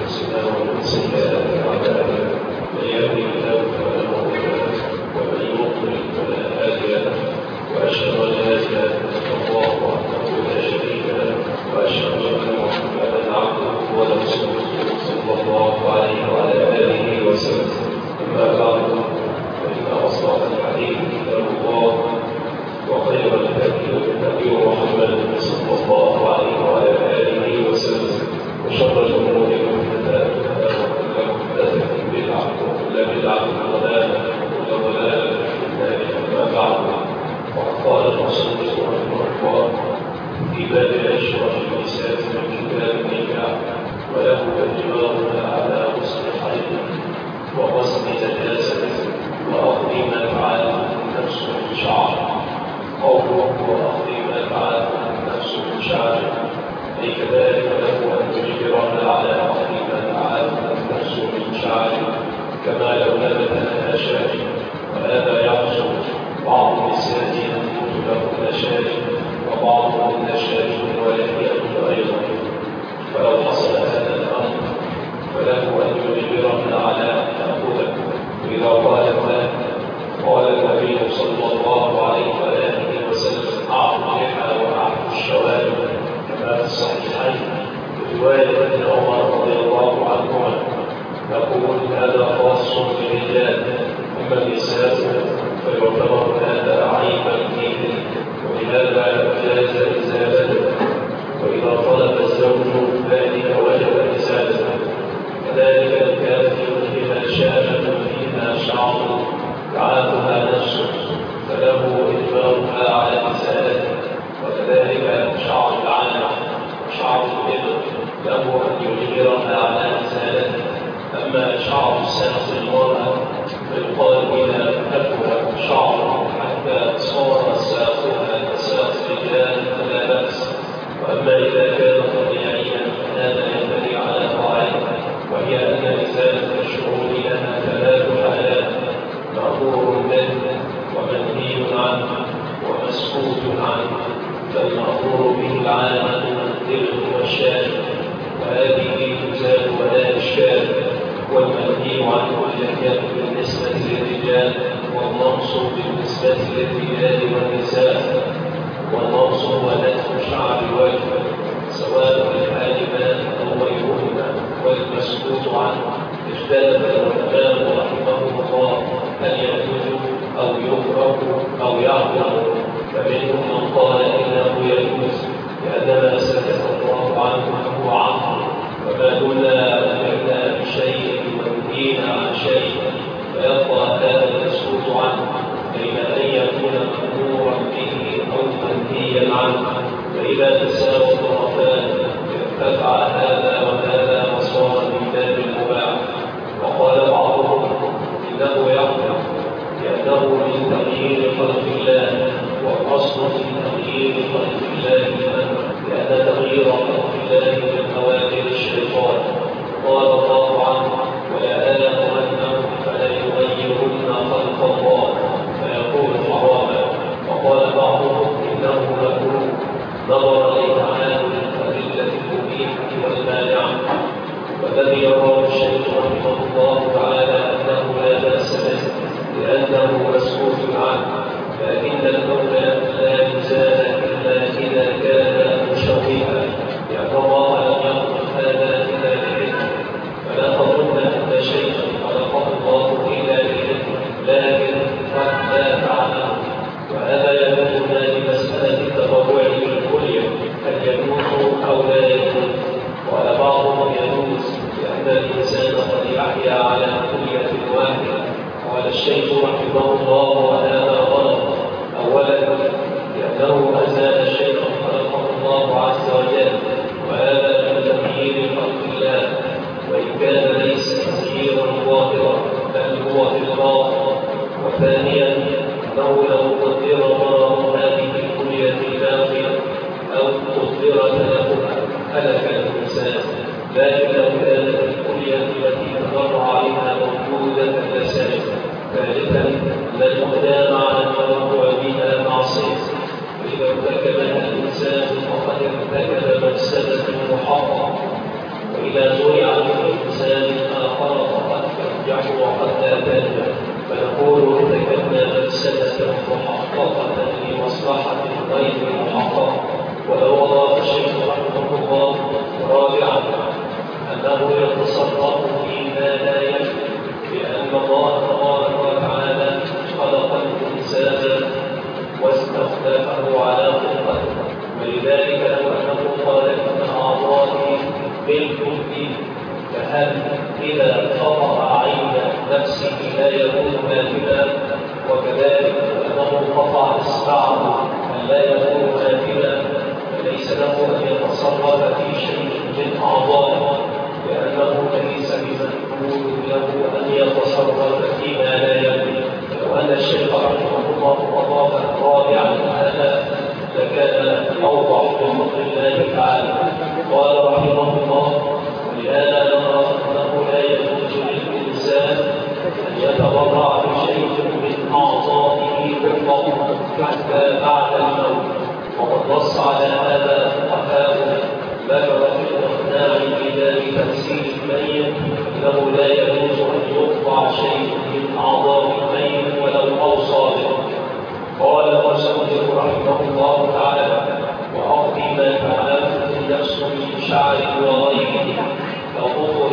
أنفسنا ومن سيئات أعمالنا من يهده الله فلا مضل له ومن يضلل فلا هادي له وأشهد أن لا إله إلا الله وحده لا شريك له وأشهد أن محمدا عبده ورسوله صلى الله عليه وعلى آله وسلم. أما بعد فإن أصدق الحديث كتاب الله وخير الهدي هدي محمد صلى الله عليه وعلى آله وسلم وشر الأمور محدثاتها وكل محدثة بدعة وكل بدعة ضلالة وكل ضلالة في النار. أما بعد وقد قال المصنف رحمه الله في باب العشرة في النساء من كتاب النكاح وله اعتبارها على غسل حيض وغسل نجاسة وأخذ ما فعله النفس من شعر قوله وأخذ ما فعله النفس من شعر أي كذلك له أن تجبرها على أخذ ما فعله النفس من شعر كما لو نبت لها شارب، وهذا يحصل بعض النساء ينبت لهن شارب وبعضهن شارب ولحية أيضا، فلو حصل هذا الأمر فله أن يجبرهن على أن تأخذه. إذا قالت له قال النبي صلى الله عليه وآله وسلم أعطوا اللحى وأعطوا الشوارب كما في الصحيحين رواية ابن عمر رضي الله عنهما يقول هذا خاص بالرجال، أما النساء فيعتبر هذا عيبا فيه ولهذا جاز إزالته، وإذا طلب الزوج ذلك وجب إزالته. كذلك إن كانت فيها شامة فيها شعر تعافها نفسه فله إجبارها على إزالته، وكذلك شعر العنب وشعر الإبط له أن يجبرها على إزالته. أما شعر ساق المرأة فيقال إذا كثر شعر حتى صار ساقها كساق الرجال فلا بأس، وأما إذا كان طبيعيا فهذا ينبغي على قاعدة، وهي أن إزالة الشعور لها ثلاث حالات: مأمور به ومنهي عنه ومسكوت عنه. فالمأمور به العامة الدبغ والشارب وهذه تزال ولا إشكال، والمنهي عنه اللحية بالنسبة للرجال والنقص بالنسبة للرجال والنساء، والنقص هو نتف شعر الوجه سواء الحالبات أو غيرهما. والمسكوت عنه اختلف العلماء رحمهم الله هل يجوز أو يكره أو يحرم، فمنهم من قال إنه يجوز لأن ما سكت الله عنه فهو عفو، وما دنا أمرنا بشيء ونهينا عن شيء فيبقى هذا المسكوت عنه بين أن يكون مأمورا به أو منهيا عنه، فإذا تساوى الطرفان ارتفع هذا وهذا وصار من باب المباح. وقال بعضهم إنه يحرم لأنه من تغيير خلق الله، والأصل في تغيير خلق الله لأن تغيير خلق الله من أوامر الشيطان. قال الله عنه ولآمرنهم فليغيرن خلق الله فيكون حراما. وقال بعضهم إنه مكروه نظرا لتعامل الأدلة المبيحة والمانعة. والذي يراه الشيخ رحمه الله تعالى أنه لا بأس به لأنه مسكوت عنه، لكن الأولى لا يزال إلا إذا كان مشوها، لأن الله لم يخلق هذا إلا لحكمة، فلا تظن أن شيئا خلقه الله إلا لحكمة لكن قد لا تعلم. وهذا يدلنا لمسألة التطوع بالكلية هل يجوز أو لا يجوز. قال بعضهم يجوز لأن الإنسان قد يحيا على كلية واحدة. قال الشيخ رحمه الله وهذا غلط، أولا لأنه أزال شيئا خلقه الله عز وجل، وهذا من تغيير خلق الله، وإن كان ليس تغييرا ظاهرا بل هو إضافة. وثانيا أنه لو قدر ضرر هذه الكلية الباقية أو قدر تلفها هلك الإنسان، لكن لو كانت الكلية التي تضر عليها موجودة لسلم، ذلك على خلقته، ولذلك لو أنه قال إن أعضائي بالكل، فهل إذا قطع عين نفسه لا يكون نافذا؟ وكذلك أنه قطع إصبعه لا يكون نافذا، فليس له أن يتصرف في شيء من أعضائه، لأنه ليس بمأمور له أن يتصرف فيما لا يملك. لو أن الشيخ رحمه الله أضاف رابعا هذا لكان أوضح بفضل الله تعالى. قال رحمه الله: ولهذا نرى أنه لا يجوز للإنسان أن يتبرع بشيء من أعضائه بالضبط حتى بعد الموت، وقد نص على هذا فقهاؤنا بلغ في الإقناع بباب تفسير الميت أنه لا يجوز أن يقطع شيء من أعضاء الميت ولو أوصى به. قال المصنف رحمه الله تعالى: وأقضي ما فعلته النفس من شعر وغيره كظهر،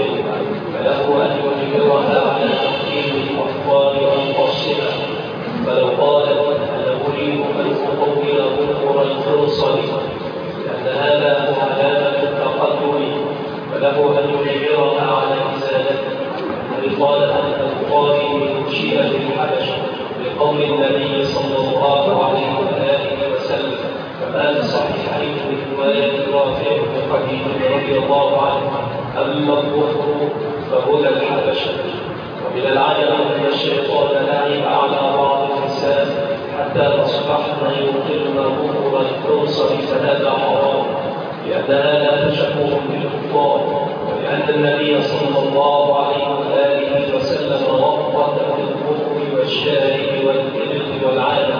فله أن يجبرها على تقديم الأطفال وقصها. فلو قال: أنا أريد أن أطول ظهر الفرصل لأن هذا هو علامة التقدم، فله أن يجبرها على إزالته. قال أن البخاري من شيئة الحبشة بقول النبي صلى الله عليه وآله وسلم، كما في الصحيحين من رواية رافع بن خديج رضي الله عنه: أما الظهر فهدى الحبشة. ومن العجب أن الشيطان لعب على بعض النساء حتى أصبحن يقلن ظهور الفرصة، فهذا حرام، لأن هذا تشبه بالكفار، ولأن النبي صلى الله عليه وآله وسلم وقت بالظهر والشارب والإبط والعانة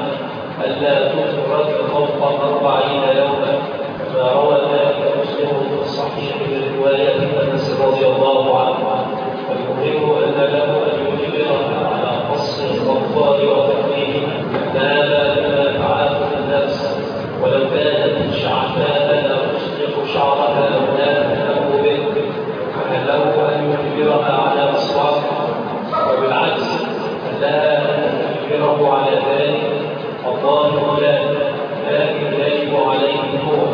ألا تترك فوق 40 يوما، كما روى ذلك مسلم في الصحيح من رواية أنس رضي الله عنه. والمهم أن له أن يجبرها على قص الأطفال وتقليدها، هذا بما فعله الناس، ولو كانت شعثاء لا تصلح شعرها لو لا تهتم به، فهل له أن يجبرها على إصلاحها؟ وبالعكس لها أن تجبره على ذلك. الظاهر لا، لكن يجب عليه النور،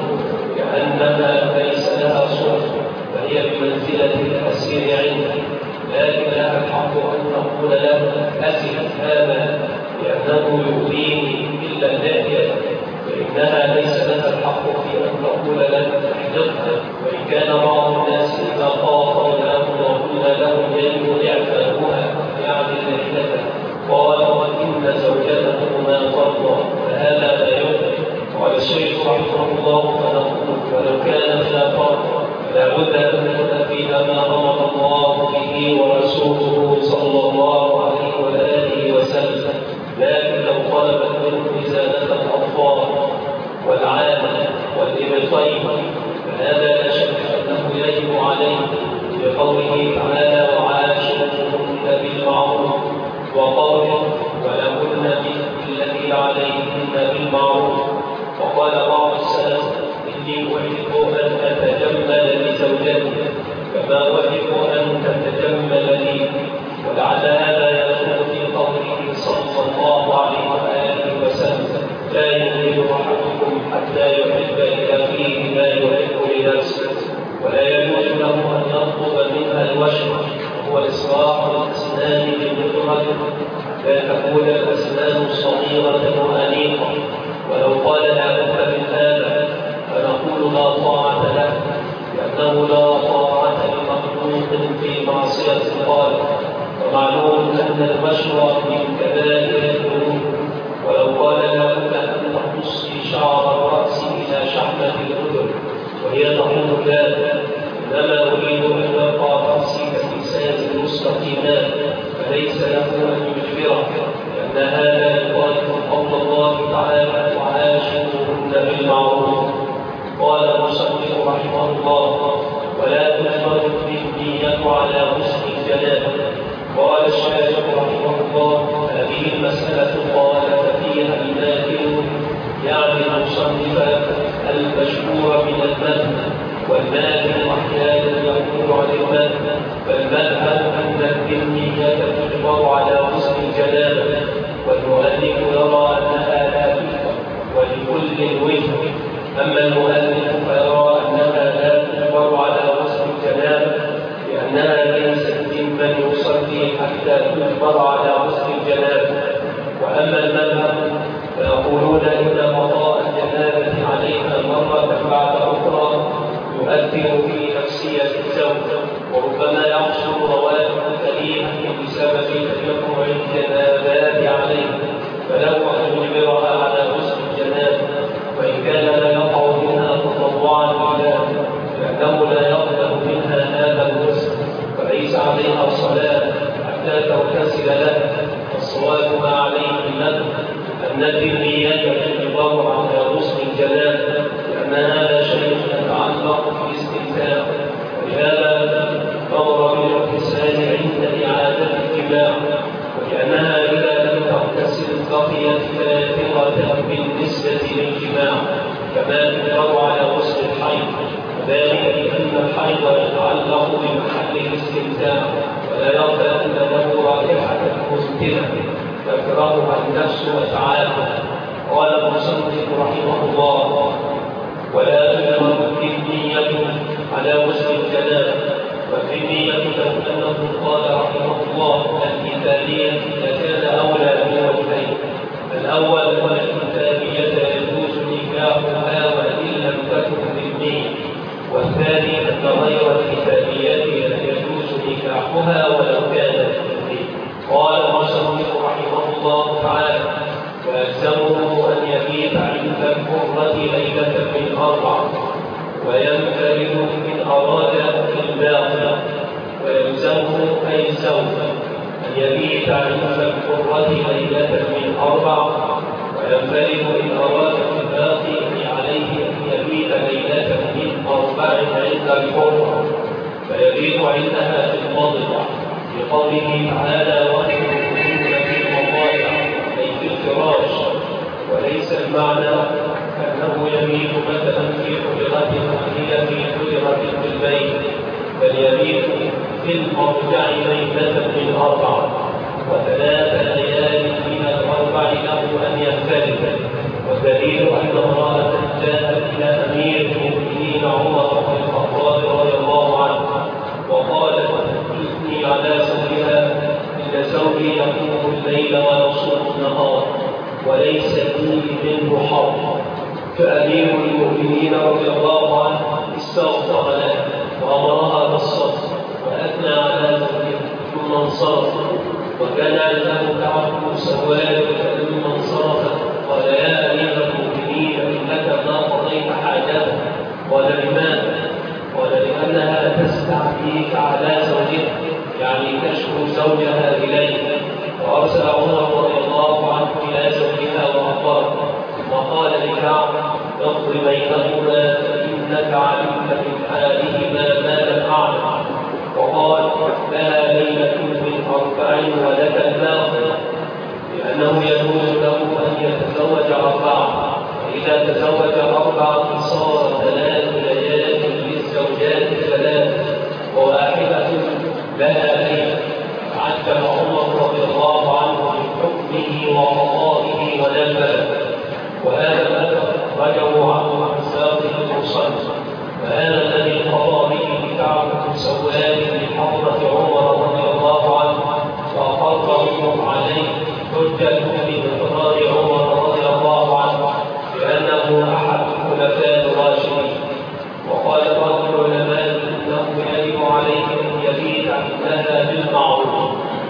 كأنما ليس لها صوت، فهي بمنزلة الأسير عنده، لكن لها الحق أن تقول له: أسف هذا لأنه يؤذيني إلا اللحية، فإنها ليس لها الحق في أن تقول له: احجبها. وإن كان بعض الناس إذا خاطبناه وقلنا لهم يجب إعفاؤها يعني اللحية، قال: وإن زوجته ما ترضى، فهذا لا يؤذي. قال الشيخ رحمه الله: فنقول: ولو كان لا فرق لا بد أن نؤدي ما أمر الله به ورسوله صلى الله عليه وآله وسلم، لكن لو طلبت منه إزالة الأطفال والعانة والإبطين فهذا لا شك أنه يجب عليه، بقوله تعالى: وعاشروهن بالمعروف، وقوله: ولهن مثل الذي عليهن بالمعروف. وقال بعض السلف: إني أحب أن أتجمل لزوجتي كما أحب أن تتجمل لي. ولعل هذا يدخل في قوله صلى الله عليه وآله وسلم: لا يؤمن أحدكم حتى يحب لأخيه ما يحب لنفسه. ولا يجوز له أن يطلب منها الوشم، وهو إصلاح الأسنان بالمدرج، لا تكون الأسنان صغيرة وأنيقة. ولو قال: لا بد من هذا، فنقول: لا طاعة له، لأنه لا طاعة لمخلوق في معصية الخالق، ومعلوم أن المشروع من كبائر الذنوب. ولو قال: لا بد أن تقصي شعر الرأس إلى شحمة الأذن، وهي تقول: لا، إنما أريد أن يبقى رأسي كتسان المستقيمات، فليس له أن يجبره، لأن هذا يخالف قول الله تعالى: وعاشروهن بالمعروف. قال المصنف رحمه الله: ولا تجبر النية على غسل الجنابة. قال الشارح رحمه الله: هذه المسألة قال فيها الماكل، يعني المصنف المشهور من المذهب، والماكل أحيانا يقول عن المذهب، فالمذهب أن النية تجبر على غسل الجنابة، والمؤلف يرى أنها لا تجبر، ولكل وجه. أما المؤلف فيرى أنها لا تجبر على غسل الجنابة لأنها ليست ممن يصلي حتى تجبر على غسل الجنابة. وأما المذهب فيقولون إن قضاء الجنابة عليها مرة بعد أخرى يؤثر في نفسية الزوج، وربما يحصل روائح كريهة بسبب تجمع الجنابات عليه، فله أن يجبرها على غسل الجنابة، وإن كان لا يقع منها تطوعا لله لأنه لا يقبل منها هذا الغسل فليس عليها صلاة حتى تغتسل له. الصواب ما عليه الندب أن النية تجبر على غسل الجنابة لأن هذا شيء يتعلق بالاستمتاع، ولهذا أمر بالاغتسال عند إعادة الجماع، ولأنها إذا لم تغتسل بقيت كافرة بالنسبة للجماع كما تجبر على غسل الحيض، وذلك لأن الحيض يتعلق بمحل الاستمتاع ولا يرضى أن له رائحة مزكنة تكرهها النفس وتعافى. قال المصنف رحمه الله: ولا تجبر النية على غسل الجنابة، والنية أنه قال رحمه الله الكتابية إذا كان أولى من وجهين: الأول أن الكتابية يجوز نكاحها وإن لم تكن بالنية، والثاني أن غير الكتابية يجوز نكاحها ولو كانت بالنية. قال المصنف رحمه الله تعالى: ويلزمه أن يبيت عند الحرة ليلة من 4 وينفرد إن أراد الباطل. ويلزمه أي الزوج أن يبيت عند الحرة ليلة من 4 وينفرد إن أراد الباطل عليه أن يبيت ليلة من 4 عند الحرة فيبيت عندها في المضجع لقوله تعالى: واهجروهن في المضاجع أي في الفراش. وليس المعنى أنه يبيت مثلا في حجرة وهي في حجرة في البيت، بل يبيت في المضجع ليلة من 4 و3 ليال من 4 له أن ينفرد. والدليل أن امرأة جاءت إلى أمير المؤمنين عمر بن الخطاب رضي الله عنه وقالت: إني على زوجها إن زوجي يقوم الليل ويصوم النهار وليس لي منه حظ. فأمير المؤمنين رضي الله عنه استغفر لها وأمرها بالصبر وأثنى على زوجها ثم انصرف. وكان عنده كعب سواد، فلما انصرف قال: يا أمير المؤمنين إنك ما قضيت حاجته. قال: لماذا؟ قال: لأنها تستعديك على زوجها، يعني تشكو زوجها إليه. وأرسل عمر رضي الله عنه إلى زوجها وأخبره، وقال لكعب: اقض بينهما فإنك علمت من حالهما ما لم أعلم. وقال: لها ليلة من 4 ولك الباقي، لأنه يجوز له أن يتزوج 4، وإذا تزوج 4 صار 3 ليال للزوجات 3 وواحدة لها ليلة. عجل عمر رضي الله عنه بحكمه وقضائه ونفذ. وهذا الأثر رجعوا عنه عن ساقه المصنف، وهذا الذي قضى به كعب بن سواد لحضرة عمر رضي الله عنه وأقره عليه حجة بإقرار عمر رضي الله عنه لأنه أحد الخلفاء الراشدين. وقال بعض العلماء إنه يجب عليه أن يبيت عندها بالمعروف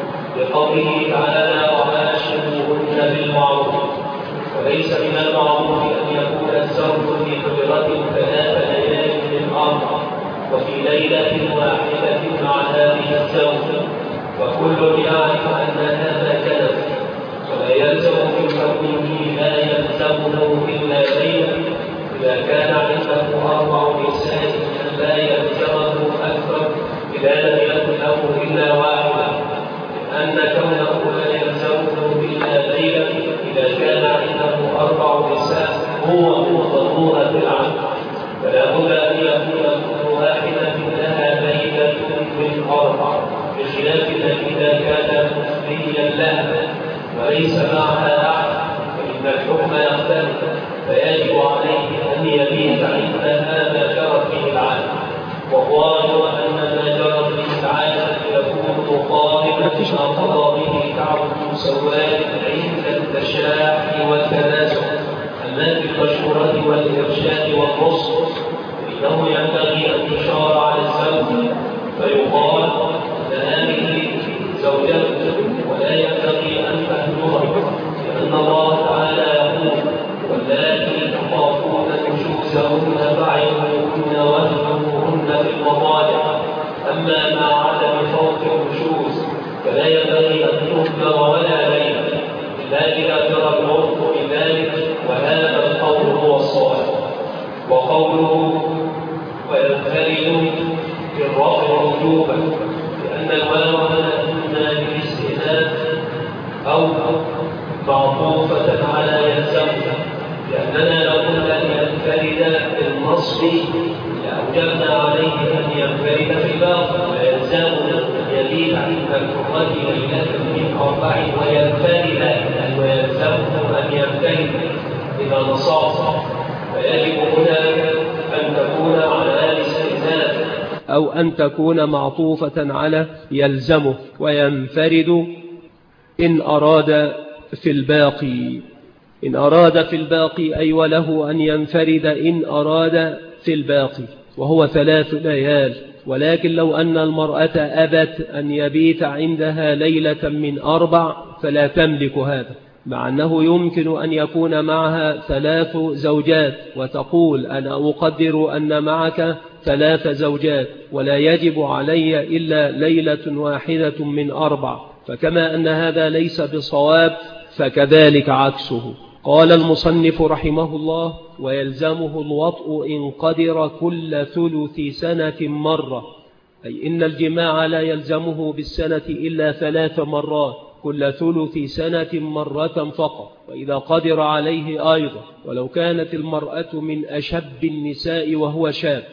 لقوله تعالى: وعاشروهن بالمعروف. وليس من المعروف أن يكون الزوج في حجرة 3 ليال من 4 وفي ليلة واحدة مع هذه الزوجة، وكل يعرف أن هذا كذب، ولا يلزم من كونه لا يلزمه إلا ليلة إذا كان عنده 4 نساء لا يلزمه أكثر إذا لم يكن له إلا واحدة، لأن كونه لا يلزمه إلا ليلة إذا كان عنده 4 نساء هو ضرورة العقل، فلا بد أن يكون كل واحدة لها ليلة من 4 بخلاف إذا كان مفضيا لها وليس معها أحد فإن الحكم يختلف. فيجب عليه أن يبيت عندها ما جرت به العادة، والظاهر أن ما جرت به العادة يكون مقاربا لما قضى به كعب بن سواد عند التشاح والتناسخ، أما في المشورة والإرشاد والنصح إنه ينبغي أن يشار على الزوج فيقال أن هذه زوجته ولا ينبغي أن تهجرها، لأن الله تعالى يقول: واللاتي تخافون نشوزهن فاعظوهن واهجروهن في المضاجع. أما مع عدم خوف النشوز فلا ينبغي أن تهجر ولا ليل إلا إذا جرى العرف بذلك، وهذا القول هو الصواب. وقوله وينفرد في الرفع وجوبا، لأن الواو هنا إما بالاستئناف أو معطوفة على يلزمها، لأننا لو قلنا أن ينفرد بالنصب لأوجبنا عليه أن ينفرد في الباطل، ويلزمنا أن يبيت عند الحرة ليلة من 4 وينفرد، ويلزمه أن ينفرد إذا نصاب، فيجب هنا أن تكون على الاستئناف أو أن تكون معطوفة على يلزمه، وينفرد إن أراد في الباقي. إن أراد في الباقي أي وله أن ينفرد إن أراد في الباقي، وهو 3 ليال. ولكن لو أن المرأة أبت أن يبيت عندها ليلة من 4 فلا تملك هذا، مع أنه يمكن أن يكون معها 3 زوجات وتقول: أنا أقدر أن معك 3 زوجات ولا يجب علي إلا ليلة واحدة من 4. فكما أن هذا ليس بصواب فكذلك عكسه. قال المصنف رحمه الله: ويلزمه الوطء إن قدر كل 3 سنة مرة، أي إن الجماع لا يلزمه بالسنة إلا 3 مرات، كل 3 سنة مرة فقط، وإذا قدر عليه أيضا، ولو كانت المرأة من أشب النساء وهو شاب.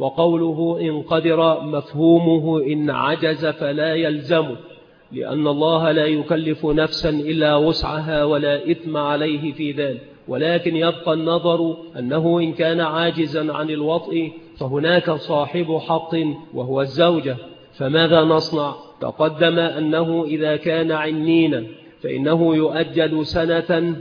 وقوله إن قدر مفهومه إن عجز فلا يلزمه، لأن الله لا يكلف نفسا إلا وسعها ولا إثم عليه في ذلك. ولكن يبقى النظر أنه إن كان عاجزا عن الوطء فهناك صاحب حق وهو الزوجة، فماذا نصنع؟ تقدم أنه إذا كان عنينا فإنه يؤجل سنة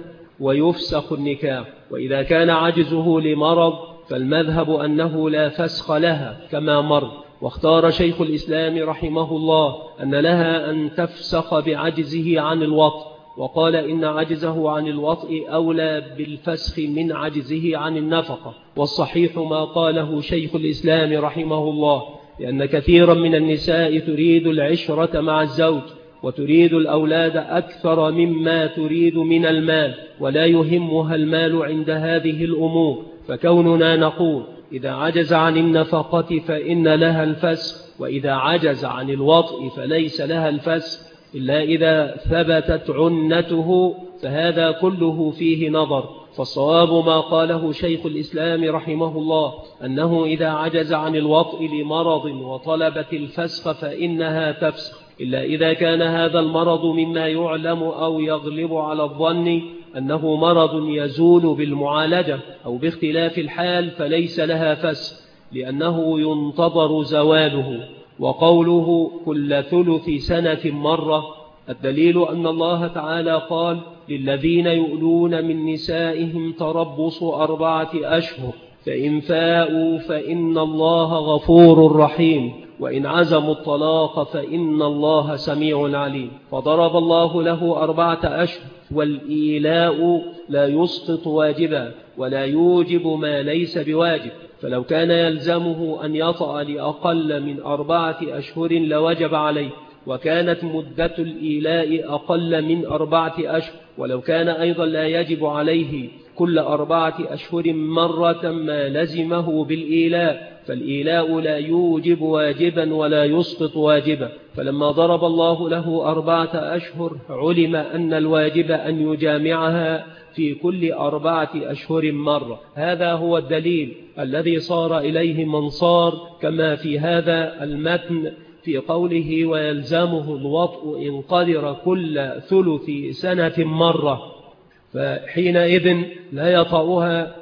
ويفسخ النكاح، وإذا كان عجزه لمرض فالمذهب أنه لا فسخ لها كما مر. واختار شيخ الإسلام رحمه الله أن لها أن تفسخ بعجزه عن الوطء، وقال إن عجزه عن الوطء أولى بالفسخ من عجزه عن النفقة. والصحيح ما قاله شيخ الإسلام رحمه الله، لأن كثيرا من النساء تريد العشرة مع الزوج وتريد الأولاد أكثر مما تريد من المال، ولا يهمها المال عند هذه الأمور. فكوننا نقول إذا عجز عن النفقة فإن لها الفسخ، وإذا عجز عن الوطء فليس لها الفسخ إلا إذا ثبتت عنته، فهذا كله فيه نظر. فالصواب ما قاله شيخ الإسلام رحمه الله أنه إذا عجز عن الوطء لمرض وطلبت الفسخ فإنها تفسخ، إلا إذا كان هذا المرض مما يعلم أو يغلب على الظن أنه مرض يزول بالمعالجة أو باختلاف الحال فليس لها فسخ، لأنه ينتظر زواله. وقوله كل 3 سنة مرة، الدليل أن الله تعالى قال: للذين يؤلون من نسائهم تربص 4 أشهر، فإن فاءوا فإن الله غفور رحيم، وإن عزموا الطلاق فإن الله سميع عليم. فضرب الله له 4 أشهر، والإيلاء لا يسقط واجبا ولا يوجب ما ليس بواجب، فلو كان يلزمه أن يطأ لأقل من 4 أشهر لوجب عليه، وكانت مدة الإيلاء أقل من 4 أشهر، ولو كان أيضا لا يجب عليه كل 4 أشهر مرة ما لزمه بالإيلاء، فالإيلاء لا يوجب واجبا ولا يسقط واجبا. فلما ضرب الله له 4 أشهر علم أن الواجب أن يجامعها في كل 4 أشهر مرة. هذا هو الدليل الذي صار إليه من صار، كما في هذا المتن في قوله ويلزمه الوطء إن قدر كل 3 سنة مرة. فحينئذ لا يطأها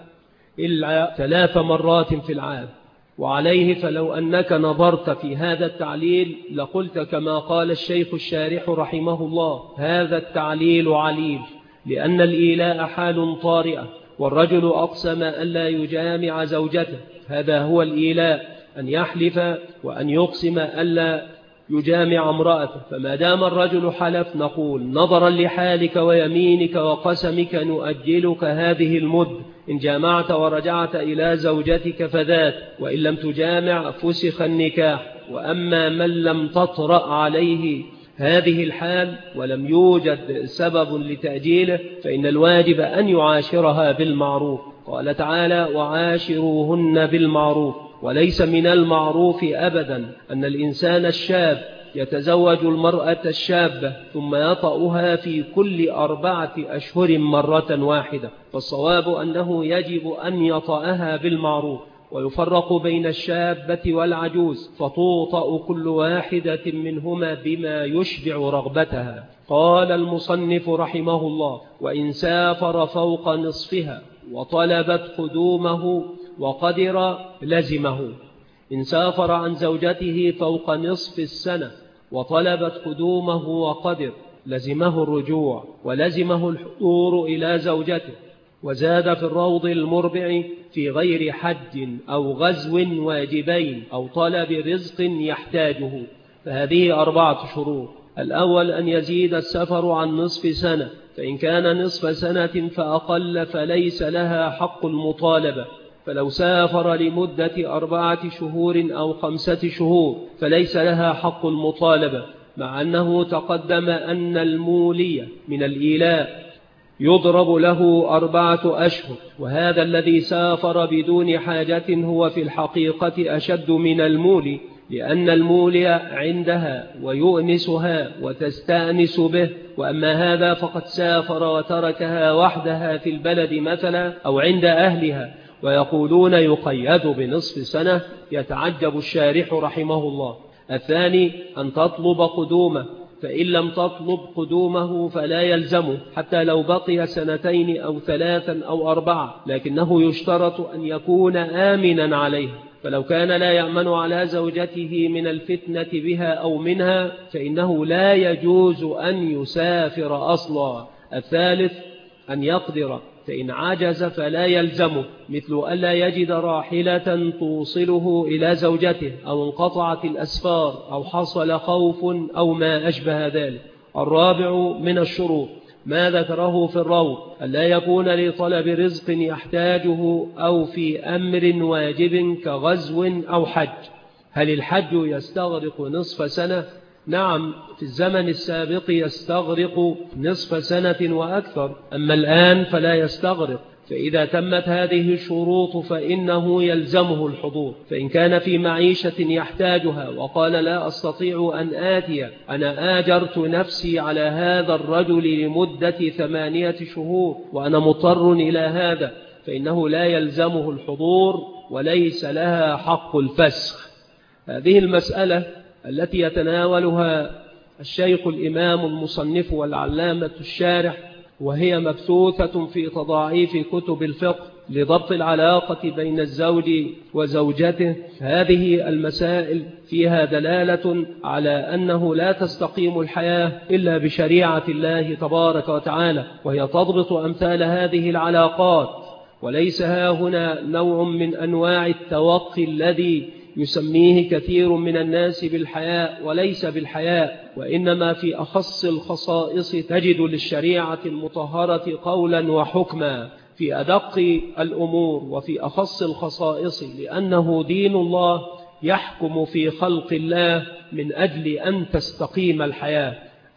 إلا 3 مرات في العام. وعليه فلو أنك نظرت في هذا التعليل لقلت كما قال الشيخ الشارح رحمه الله: هذا التعليل عليل، لأن الإيلاء حال طارئة، والرجل أقسم ألا يجامع زوجته، هذا هو الإيلاء، أن يحلف وأن يقسم ألا يجامع امرأته. فما دام الرجل حلف نقول نظرا لحالك ويمينك وقسمك نؤجلك هذه المدة، إن جامعت ورجعت إلى زوجتك فذات، وإن لم تجامع فسخ النكاح. وأما من لم تطرأ عليه هذه الحال ولم يوجد سبب لتأجيله فإن الواجب أن يعاشرها بالمعروف. قال تعالى: وعاشروهن بالمعروف. وليس من المعروف أبدا أن الإنسان الشاب يتزوج المرأة الشابة ثم يطأها في كل 4 أشهر مرة واحدة، فالصواب أنه يجب أن يطأها بالمعروف، ويفرق بين الشابة والعجوز، فتوطأ كل واحدة منهما بما يشبع رغبتها. قال المصنف رحمه الله: وإن سافر فوق نصفها وطلبت قدومه وقدر لزمه. إن سافر عن زوجته فوق نصف السنة وطلبت قدومه وقدر لزمه الرجوع، ولزمه الحضور إلى زوجته. وزاد في الروض المربع: في غير حج أو غزو واجبين أو طلب رزق يحتاجه. فهذه 4 شروط. الأول أن يزيد السفر عن نصف سنة، فإن كان نصف سنة فأقل فليس لها حق المطالبة. فلو سافر لمدة 4 شهور أو 5 شهور فليس لها حق المطالبة، مع أنه تقدم أن المولي من الإيلاء يضرب له 4 أشهر، وهذا الذي سافر بدون حاجة هو في الحقيقة أشد من المولي، لأن المولي عندها ويؤنسها وتستأنس به، وأما هذا فقد سافر وتركها وحدها في البلد مثلا أو عند أهلها، ويقولون يقيد بنصف سنة. يتعجب الشارح رحمه الله. الثاني أن تطلب قدومه، فإن لم تطلب قدومه فلا يلزمه حتى لو بقي 2 أو 3 أو 4، لكنه يشترط أن يكون آمنا عليه، فلو كان لا يأمن على زوجته من الفتنة بها أو منها فإنه لا يجوز أن يسافر أصلا. الثالث أن يقدر، فإن عجز فلا يلزمه، مثل ألا يجد راحلة توصله إلى زوجته، أو انقطعت الأسفار، أو حصل خوف، أو ما أشبه ذلك. الرابع من الشروط ما ذكره في الروض: ألا يكون لطلب رزق يحتاجه أو في أمر واجب كغزو أو حج. هل الحج يستغرق نصف سنة؟ نعم، في الزمن السابق يستغرق نصف سنة وأكثر، أما الآن فلا يستغرق. فإذا تمت هذه الشروط فإنه يلزمه الحضور. فإن كان في معيشة يحتاجها وقال لا أستطيع أن آتي، أنا آجرت نفسي على هذا الرجل لمدة 8 شهور وأنا مضطر إلى هذا، فإنه لا يلزمه الحضور وليس لها حق الفسخ. هذه المسألة التي يتناولها الشيخ الإمام المصنف والعلامة الشارح، وهي مبثوثة في تضاعيف كتب الفقه لضبط العلاقة بين الزوج وزوجته. هذه المسائل فيها دلالة على أنه لا تستقيم الحياة إلا بشريعة الله تبارك وتعالى، وهي تضبط أمثال هذه العلاقات، وليس ها هنا نوع من أنواع التوقي الذي يسميه كثير من الناس بالحياء وليس بالحياء، وإنما في أخص الخصائص تجد للشريعة المطهرة قولا وحكما في أدق الأمور وفي أخص الخصائص، لأنه دين الله يحكم في خلق الله من أجل أن تستقيم الحياة.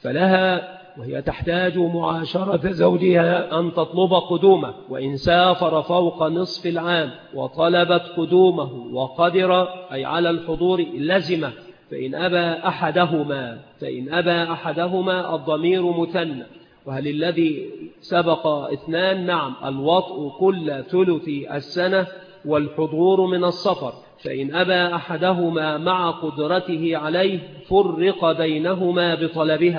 فلها وهي تحتاج معاشرة زوجها أن تطلب قدومه، وإن سافر فوق نصف العام وطلبت قدومه وقدر أي على الحضور لزمه. فإن أبى أحدهما الضمير مثنى. وهل الذي سبق 2؟ نعم، الوطء كل ثلث السنة والحضور من السفر. فإن أبى أحدهما مع قدرته عليه فرق بينهما بطلبها،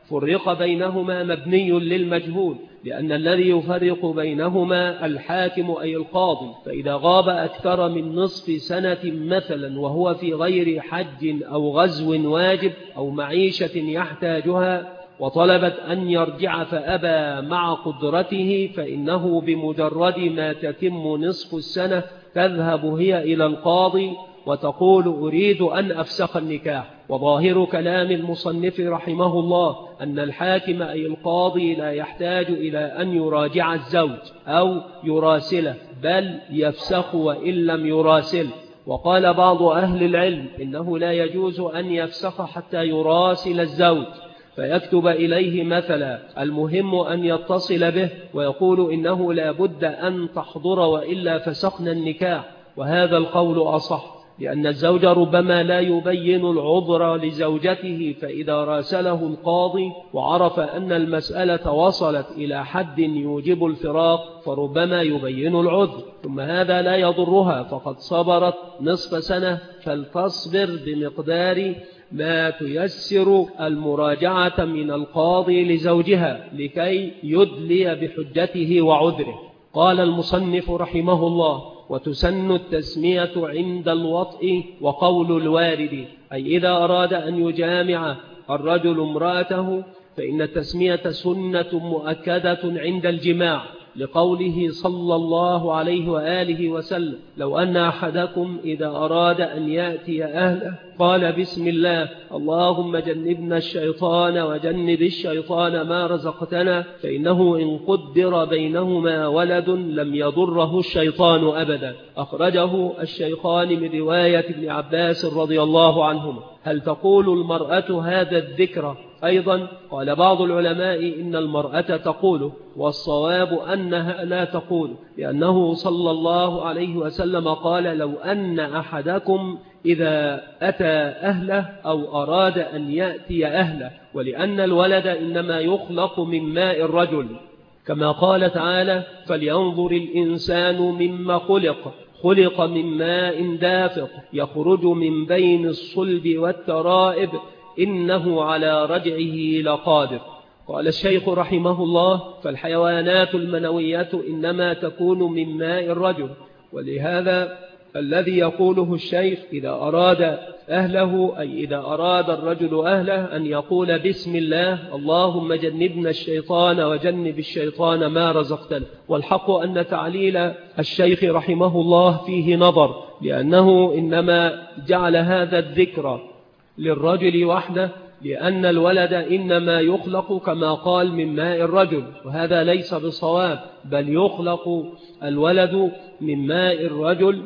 فرق بينهما مبني للمجهول، لأن الذي يفرق بينهما الحاكم أي القاضي، فإذا غاب أكثر من نصف سنة مثلا وهو في غير حج أو غزو واجب أو معيشة يحتاجها وطلبت أن يرجع فأبى مع قدرته، فإنه بمجرد ما تتم نصف السنة تذهب هي إلى القاضي وتقول أريد أن أفسخ النكاح. وظاهر كلام المصنف رحمه الله أن الحاكم أي القاضي لا يحتاج إلى أن يراجع الزوج أو يراسله، بل يفسخ وإن لم يراسل. وقال بعض أهل العلم إنه لا يجوز أن يفسخ حتى يراسل الزوج فيكتب إليه مثلا، المهم أن يتصل به ويقول إنه لا بد أن تحضر وإلا فسخنا النكاح. وهذا القول أصح، لأن الزوج ربما لا يبين العذر لزوجته، فإذا راسله القاضي وعرف أن المسألة وصلت إلى حد يوجب الفراق فربما يبين العذر، ثم هذا لا يضرها، فقد صبرت نصف سنة فلتصبر بمقدار ما تيسر المراجعة من القاضي لزوجها لكي يدلي بحجته وعذره. قال المصنف رحمه الله: وتسن التسمية عند الوطء وقول الوارد، أي إذا أراد أن يجامع الرجل امرأته فإن التسمية سنة مؤكدة عند الجماع، لقوله صلى الله عليه وآله وسلم: لو أن أحدكم إذا أراد أن يأتي أهله قال بسم الله اللهم جنبنا الشيطان وجنب الشيطان ما رزقتنا، فإنه إن قدر بينهما ولد لم يضره الشيطان أبدا. أخرجه الشيخان من رواية ابن عباس رضي الله عنهما. هل تقول المرأة هذا الذكر أيضا؟ قال بعض العلماء إن المرأة تقوله، والصواب أنها لا تقول، لأنه صلى الله عليه وسلم قال: لو أن أحدكم إذا أتى أهله أو أراد أن يأتي أهله، ولأن الولد إنما يخلق من ماء الرجل، كما قال تعالى: فلينظر الإنسان مما خلق من ماء دافق يخرج من بين الصلب والترائب إنه على رجعه لقادر. قال الشيخ رحمه الله: فالحيوانات المنوية إنما تكون من ماء الرجل، ولهذا الذي يقوله الشيخ إذا أراد أهله، أي إذا أراد الرجل أهله، أن يقول بسم الله اللهم جنبنا الشيطان وجنب الشيطان ما رزقتنا. والحق أن تعليل الشيخ رحمه الله فيه نظر، لأنه إنما جعل هذا الذكر للرجل وحده، لأن الولد إنما يخلق كما قال من ماء الرجل، وهذا ليس بصواب، بل يخلق الولد من ماء الرجل،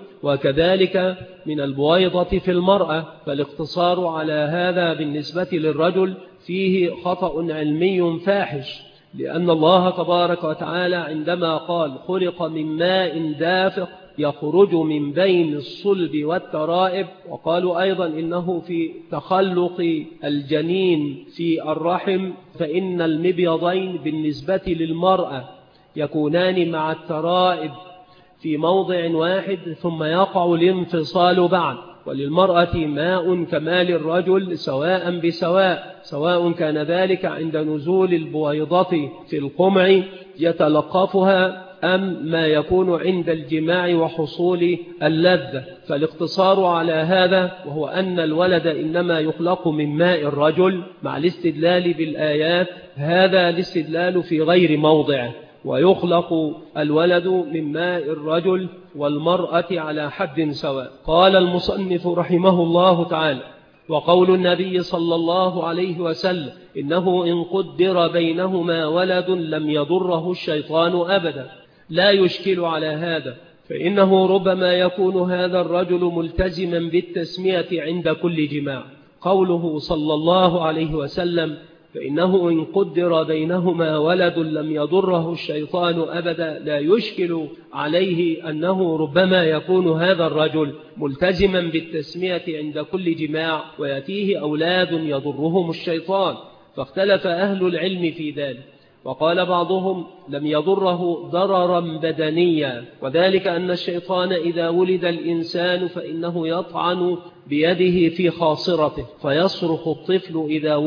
وكذلك من البويضة في المرأة. فالاقتصار على هذا بالنسبة للرجل فيه خطأ علمي فاحش، لأن الله تبارك وتعالى عندما قال خلق من ماء دافق يخرج من بين الصلب والترائب، وقالوا أيضا إنه في تخلق الجنين في الرحم، فإن المبيضين بالنسبة للمرأة يكونان مع الترائب في موضع واحد ثم يقع الانفصال بعد، وللمرأة ماء كما للرجل سواء بسواء، سواء كان ذلك عند نزول البويضة في القمع يتلقفها أم ما يكون عند الجماع وحصول اللذة. فالاقتصار على هذا، وهو أن الولد إنما يخلق من ماء الرجل، مع الاستدلال بالآيات، هذا الاستدلال في غير موضعه، ويخلق الولد من ماء الرجل والمرأة على حد سواء. قال المصنف رحمه الله تعالى: وقول النبي صلى الله عليه وسلم إنه إن قدر بينهما ولد لم يضره الشيطان أبدا، لا يشكل على هذا، فإنه ربما يكون هذا الرجل ملتزما بالتسمية عند كل جماع. قوله صلى الله عليه وسلم فإنه إن قدر بينهما ولد لم يضره الشيطان أبدا، لا يشكل عليه أنه ربما يكون هذا الرجل ملتزما بالتسمية عند كل جماع ويأتيه أولاد يضرهم الشيطان، فاختلف أهل العلم في ذلك. وقال بعضهم لم يضره ضررا بدنيا، وذلك أن الشيطان إذا ولد الإنسان فإنه يطعن بيده في خاصرته فيصرخ الطفل إذا ولد،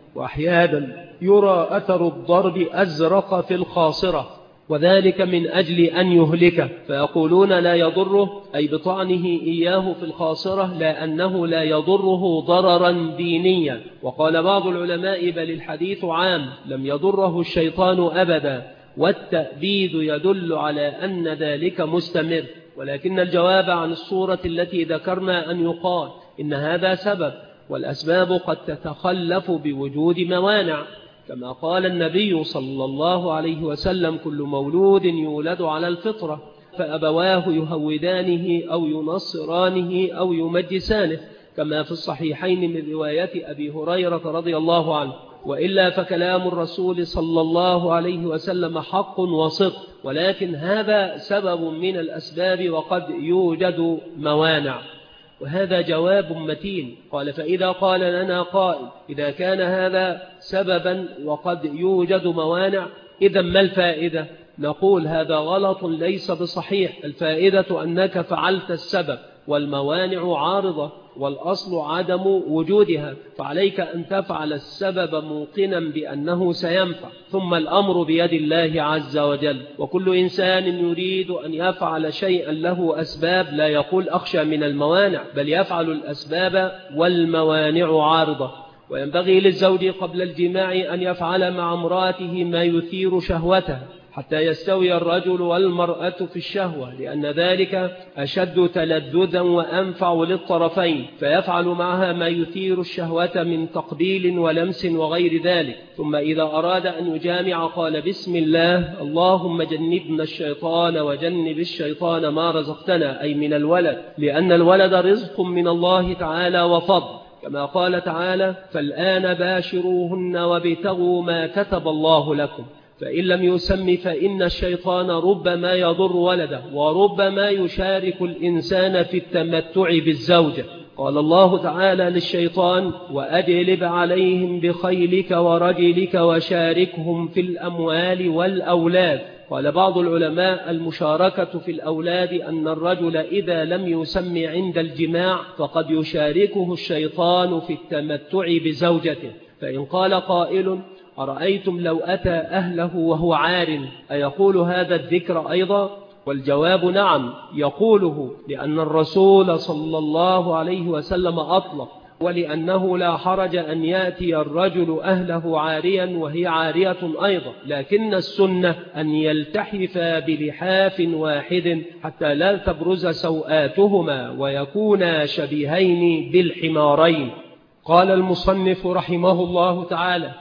وأحيانا يرى أثر الضرب أزرق في الخاصرة، وذلك من أجل أن يهلكه، فيقولون لا يضره، أي بطعنه إياه في الخاصرة، لأنه لا يضره ضررا دينيا. وقال بعض العلماء بل الحديث عام، لم يضره الشيطان أبدا، والتأبيد يدل على أن ذلك مستمر. ولكن الجواب عن الصورة التي ذكرنا أن يقال إن هذا سبب، والأسباب قد تتخلف بوجود موانع، كما قال النبي صلى الله عليه وسلم كل مولود يولد على الفطرة، فأبواه يهودانه أو ينصرانه أو يمجسانه، كما في الصحيحين من رواية أبي هريرة رضي الله عنه. وإلا فكلام الرسول صلى الله عليه وسلم حق وصدق، ولكن هذا سبب من الأسباب وقد يوجد موانع. وهذا جواب متين. قال فإذا قال لنا قائل إذا كان هذا سببا وقد يوجد موانع إذا ما الفائدة؟ نقول هذا غلط ليس بصحيح. الفائدة أنك فعلت السبب والموانع عارضة، والأصل عدم وجودها، فعليك أن تفعل السبب موقنا بأنه سينفع، ثم الأمر بيد الله عز وجل. وكل إنسان يريد أن يفعل شيئا له أسباب لا يقول أخشى من الموانع، بل يفعل الأسباب والموانع عارضة. وينبغي للزوج قبل الجماع أن يفعل مع امرأته ما يثير شهوتها حتى يستوي الرجل والمرأة في الشهوة، لأن ذلك أشد تلذذا وأنفع للطرفين، فيفعل معها ما يثير الشهوة من تقبيل ولمس وغير ذلك. ثم إذا أراد أن يجامع قال بسم الله اللهم جنبنا الشيطان وجنب الشيطان ما رزقتنا، أي من الولد، لأن الولد رزق من الله تعالى وفضل، كما قال تعالى فالآن باشروهن وابتغوا ما كتب الله لكم. فإن لم يسم فإن الشيطان ربما يضر ولده، وربما يشارك الإنسان في التمتع بالزوجة. قال الله تعالى للشيطان وأجلب عليهم بخيلك ورجلك وشاركهم في الأموال والأولاد. قال بعض العلماء المشاركة في الأولاد أن الرجل إذا لم يسم عند الجماع فقد يشاركه الشيطان في التمتع بزوجته. فإن قال قائل أرأيتم لو أتى أهله وهو عار أيقول هذا الذكر أيضا؟ والجواب نعم يقوله، لأن الرسول صلى الله عليه وسلم أطلق، ولأنه لا حرج أن يأتي الرجل أهله عاريا وهي عارية أيضا، لكن السنة أن يلتحفا بلحاف واحد حتى لا تبرز سوآتهما ويكونا شبيهين بالحمارين. قال المصنف رحمه الله تعالى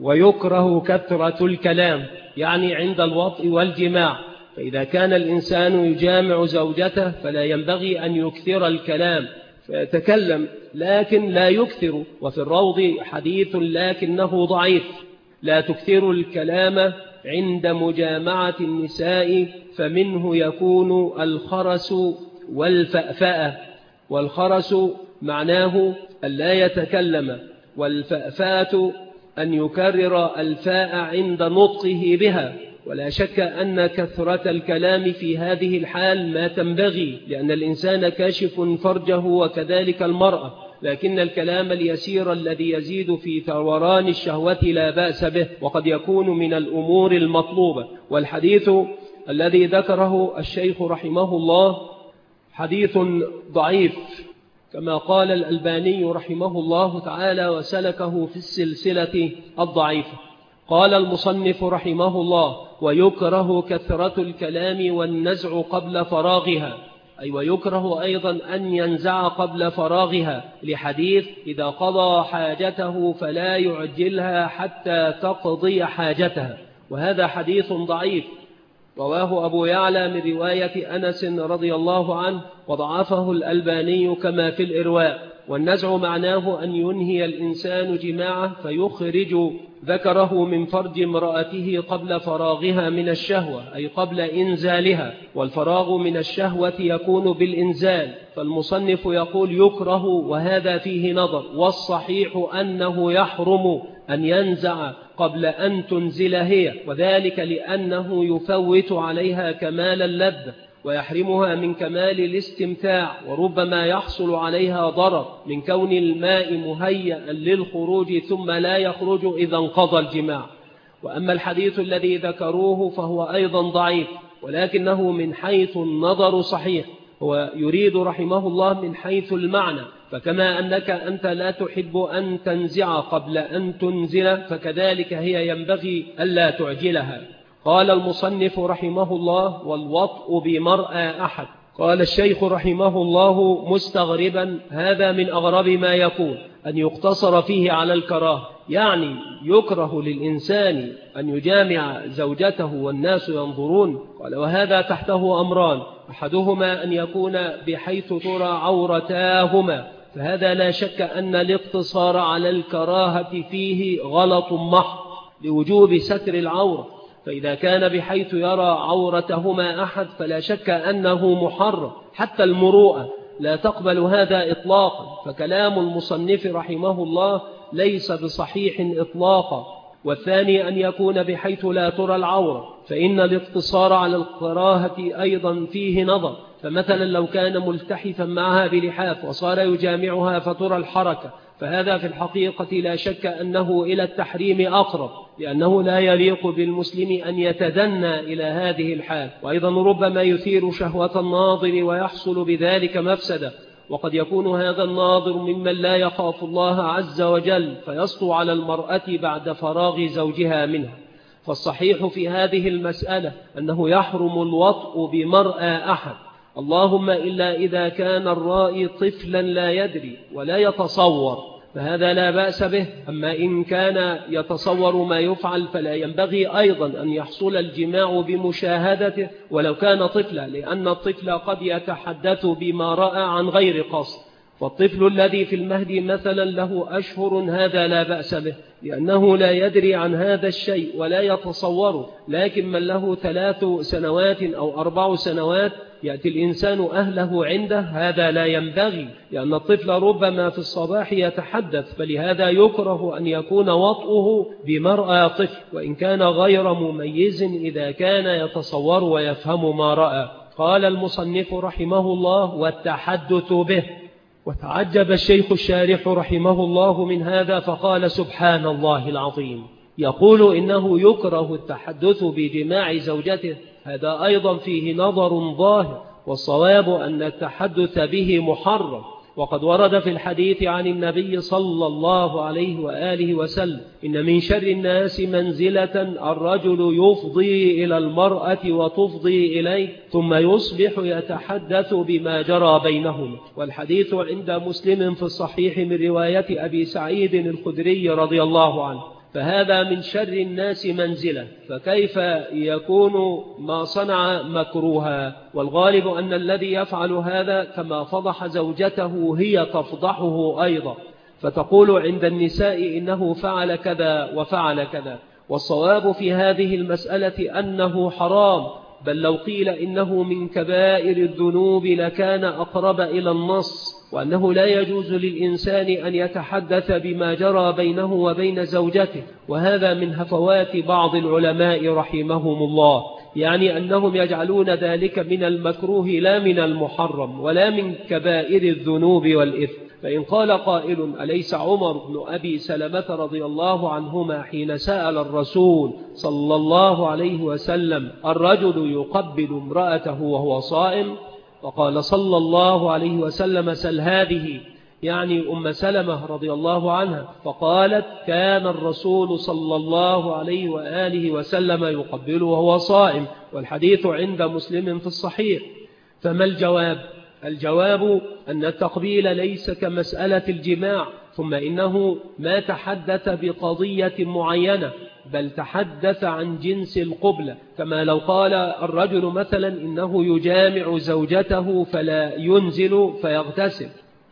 ويكره كثرة الكلام، يعني عند الوطء والجماع. فإذا كان الإنسان يجامع زوجته فلا ينبغي أن يكثر الكلام، فيتكلم لكن لا يكثر. وفي الروض حديث لكنه ضعيف لا تكثر الكلام عند مجامعة النساء، فمنه يكون الخرس والفأفأة. والخرس معناه أن لا يتكلم، والفأفأة أن يكرر الفاء عند نطقه بها. ولا شك أن كثرة الكلام في هذه الحال ما تنبغي، لأن الإنسان كاشف فرجه وكذلك المرأة، لكن الكلام اليسير الذي يزيد في ثوران الشهوة لا بأس به، وقد يكون من الأمور المطلوبة. والحديث الذي ذكره الشيخ رحمه الله حديث ضعيف، كما قال الألباني رحمه الله تعالى وسلكه في السلسلة الضعيفة. قال المصنف رحمه الله ويكره كثرة الكلام والنزع قبل فراغها، أي ويكره أيضا أن ينزع قبل فراغها، لحديث إذا قضى حاجته فلا يعجلها حتى تقضي حاجتها، وهذا حديث ضعيف رواه أبو يعلى من رواية أنس رضي الله عنه، وضعفه الألباني كما في الإرواء. والنزع معناه أن ينهي الإنسان جماعه فيخرج ذكره من فرج امرأته قبل فراغها من الشهوة، أي قبل إنزالها، والفراغ من الشهوة يكون بالإنزال. فالمصنف يقول يكره، وهذا فيه نظر، والصحيح أنه يحرم أن ينزع قبل أن تنزل هي، وذلك لأنه يفوت عليها كمال اللذة، ويحرمها من كمال الاستمتاع، وربما يحصل عليها ضرر من كون الماء مهيئا للخروج ثم لا يخرج إذا انقضى الجماع. وأما الحديث الذي ذكروه فهو أيضا ضعيف، ولكنه من حيث النظر صحيح. هو يريد رحمه الله من حيث المعنى، فكما أنك أنت لا تحب أن تنزع قبل أن تنزل، فكذلك هي ينبغي ألا تعجلها. قال المصنف رحمه الله: والوطء بمرأى أحد. قال الشيخ رحمه الله مستغربا: هذا من أغرب ما يكون أن يقتصر فيه على الكراهة، يعني يكره للإنسان أن يجامع زوجته والناس ينظرون. قال: وهذا تحته أمران، أحدهما أن يكون بحيث ترى عورتاهما، فهذا لا شك أن الاقتصار على الكراهة فيه غلط محض لوجوب ستر العورة، فإذا كان بحيث يرى عورتهما أحد فلا شك أنه محرم، حتى المروءة لا تقبل هذا إطلاقا، فكلام المصنف رحمه الله ليس بصحيح إطلاقا. والثاني أن يكون بحيث لا ترى العورة، فإن الاقتصار على الكراهة أيضا فيه نظر. فمثلا لو كان ملتحفا معها بلحاف وصار يجامعها فترى الحركة، فهذا في الحقيقة لا شك أنه إلى التحريم أقرب، لأنه لا يليق بالمسلم أن يتدنى إلى هذه الحال، وأيضا ربما يثير شهوة الناظر ويحصل بذلك مفسدة، وقد يكون هذا الناظر ممن لا يخاف الله عز وجل فيسطو على المرأة بعد فراغ زوجها منها. فالصحيح في هذه المسألة أنه يحرم الوطء بمرأى أحد، اللهم إلا إذا كان الرائي طفلا لا يدري ولا يتصور، فهذا لا بأس به. أما إن كان يتصور ما يفعل فلا ينبغي أيضا أن يحصل الجماع بمشاهدته ولو كان طفلا، لأن الطفل قد يتحدث بما رأى عن غير قصد. والطفل الذي في المهد مثلا له أشهر هذا لا بأس به، لأنه لا يدري عن هذا الشيء ولا يتصوره. لكن من له 3 سنوات أو 4 سنوات يأتي الإنسان أهله عنده، هذا لا ينبغي، لأن الطفل ربما في الصباح يتحدث، فلهذا يكره أن يكون وطئه بمرأى طفل، وإن كان غير مميز إذا كان يتصور ويفهم ما رأى. قال المصنف رحمه الله: والتحدث به. وتعجب الشيخ الشارح رحمه الله من هذا فقال: سبحان الله العظيم، يقول إنه يكره التحدث بجماع زوجته، هذا أيضا فيه نظر ظاهر، والصواب أن التحدث به محرم. وقد ورد في الحديث عن النبي صلى الله عليه وآله وسلم: إن من شر الناس منزلة الرجل يفضي إلى المرأة وتفضي إليه ثم يصبح يتحدث بما جرى بينهم. والحديث عند مسلم في الصحيح من رواية أبي سعيد الخدري رضي الله عنه. فهذا من شر الناس منزلة، فكيف يكون ما صنع مكروها؟ والغالب أن الذي يفعل هذا كما فضح زوجته هي تفضحه أيضا، فتقول عند النساء إنه فعل كذا وفعل كذا. والصواب في هذه المسألة أنه حرام، بل لو قيل إنه من كبائر الذنوب لكان أقرب إلى النص، وأنه لا يجوز للإنسان أن يتحدث بما جرى بينه وبين زوجته. وهذا من هفوات بعض العلماء رحمهم الله، يعني أنهم يجعلون ذلك من المكروه لا من المحرم ولا من كبائر الذنوب والإثم. فإن قال قائل: أليس عمر بن أبي سلمة رضي الله عنهما حين سأل الرسول صلى الله عليه وسلم: الرجل يقبل امرأته وهو صائم؟ وقال صلى الله عليه وسلم: سل هذه، يعني أم سلمة رضي الله عنها، فقالت: كان الرسول صلى الله عليه وآله وسلم يقبل وهو صائم. والحديث عند مسلم في الصحيح. فما الجواب؟ الجواب أن التقبيل ليس كمسألة الجماع، ثم إنه ما تحدث بقضية معينة، بل تحدث عن جنس القبلة. كما لو قال الرجل مثلا إنه يجامع زوجته فلا ينزل فيغتسل،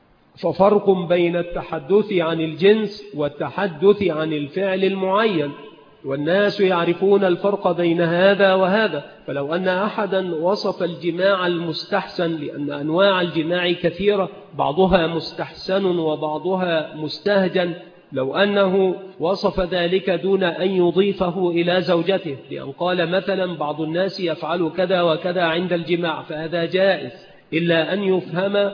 ففرق بين التحدث عن الجنس والتحدث عن الفعل المعين، والناس يعرفون الفرق بين هذا وهذا. فلو أن أحدا وصف الجماع المستحسن، لأن أنواع الجماع كثيرة، بعضها مستحسن وبعضها مستهجن، لو أنه وصف ذلك دون أن يضيفه إلى زوجته، لأن قال مثلا بعض الناس يفعل كذا وكذا عند الجماع، فهذا جائز، إلا أن يفهم